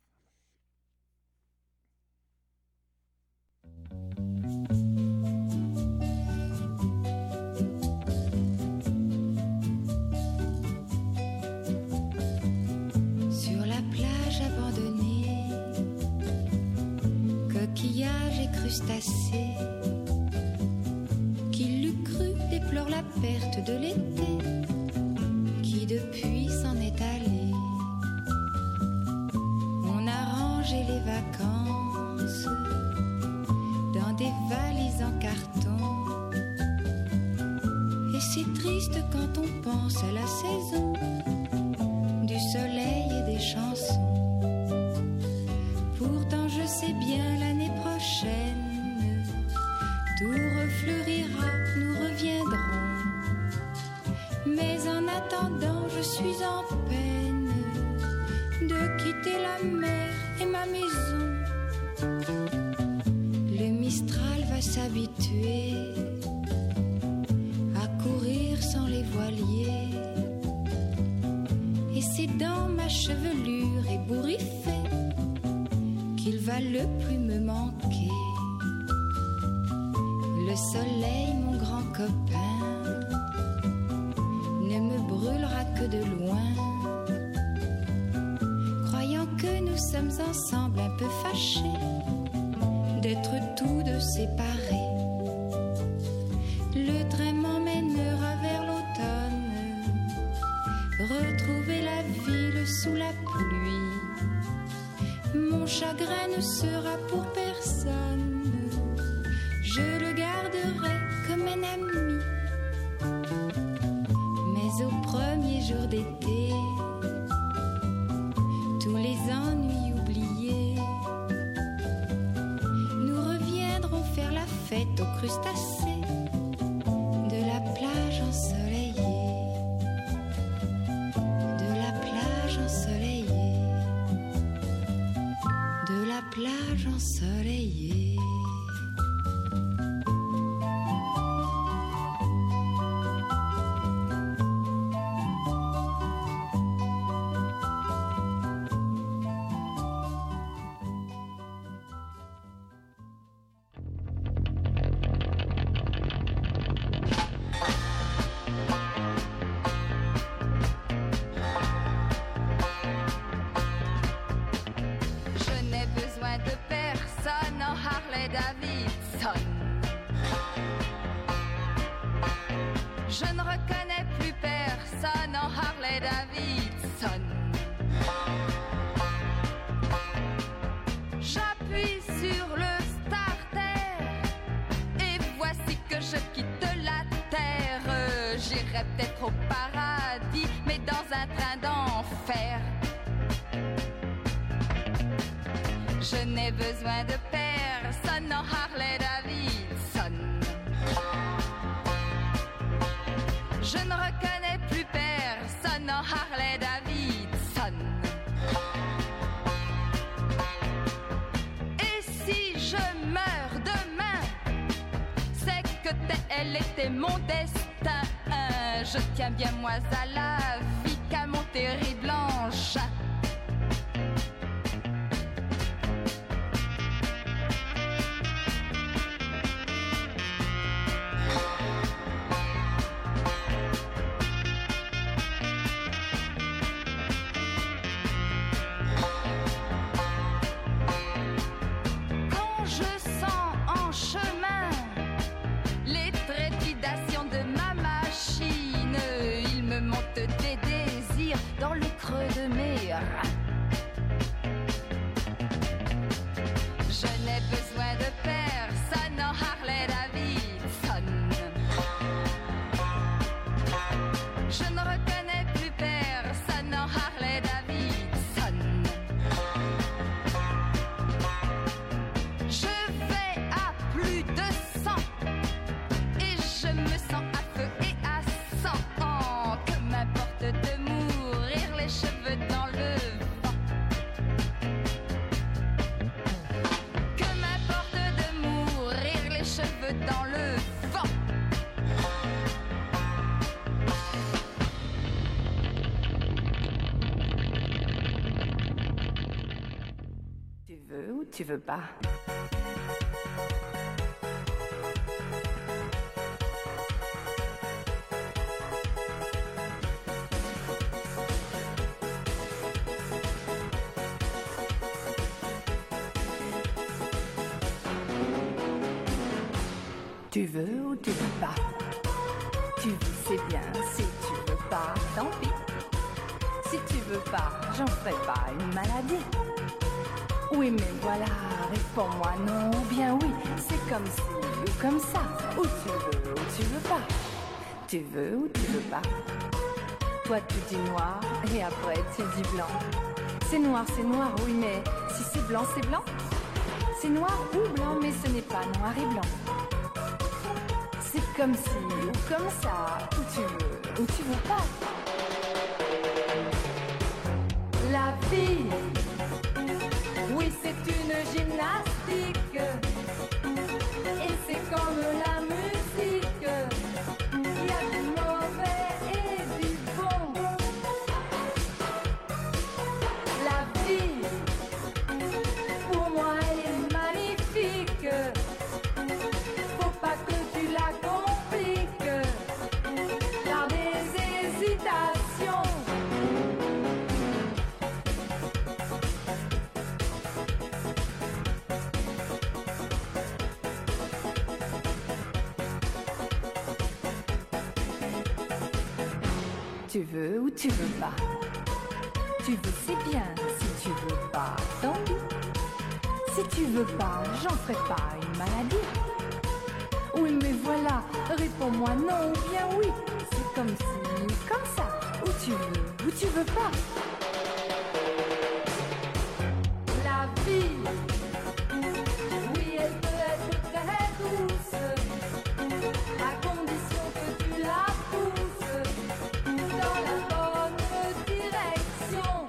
Sur la plage abandonnée, coquillages et crustacés, qui l'eût cru déplore la perte de l'été, qui depuis s'en est allé. On a rangé les vacances dans des valises en carton, et c'est triste quand on pense à la saison du soleil et des chansons. Pourtant je sais bien l'année prochaine tout refleurira, nous reviendrons. Mais en attendant je suis en peine de quitter la mer et ma maison. Le Mistral va s'habituer à courir sans les voiliers, et c'est dans ma chevelure ébouriffée qu'il va le plus me manquer. Le soleil, mon grand copain, ne me brûlera que de loin, croyant que nous sommes ensemble un peu fâchés d'être tous deux séparés. Le train m'emmènera vers l'automne, retrouver la ville sous la pluie. Mon chagrin ne sera pour personne, je le garderai comme un ami. Mais au premier jour d'été, tous les ennuis oubliés, nous reviendrons faire la fête aux crustacés de la plage ensoleillée, de la plage ensoleillée, de la plage ensoleillée. Je n'ai besoin de personne en Harley Je n'ai besoin de personne, non Harley Davidson. Je ne reconnais plus personne, non Harley Davidson. Et si je meurs demain, c'est que elle était mon destin. Je tiens bien moi à la vie qu'à mon terrible engin. Quand je sens en chemin les trépidations de ma machine, il me monte des désirs dans le creux de mes reins. Je n'ai besoin de personne, non Harley Davidson. Je ne reconnais plus personne, non Harley Davidson. Je vais à plus de 100 et je me sens à feu et à sang. Que m'importe de mourir les cheveux dans le vent. Que m'importe de mourir les cheveux dans le vent. Tu veux ou tu veux pas? Tu veux ou tu veux pas? Tu veux, c'est bien. Si tu veux pas, tant pis. Si tu veux pas, j'en ferai pas une maladie. Oui, mais voilà, réponds-moi non ou bien oui. C'est comme ci ou comme ça. Ou tu veux ou tu veux pas. Tu veux ou tu veux pas. Toi, tu dis noir et après tu dis blanc. C'est noir, oui, mais si c'est blanc, c'est blanc. C'est noir ou blanc, mais ce n'est pas noir et blanc. C'est comme ci ou comme ça, où tu veux ou tu veux pas. La vie, oui, c'est une gymnastique. Et c'est comme la musique. Il y a du mauvais et du bon. La vie, pour moi, elle est magnifique. Faut pas que tu la compliques par des hésitations. Tu veux ou tu veux pas. Tu veux, c'est bien. Si tu veux pas, tant pis. Si tu veux pas, j'en ferai pas une maladie. Oui, mais voilà, réponds-moi non ou bien oui. C'est comme ci, comme ça. Ou tu veux pas.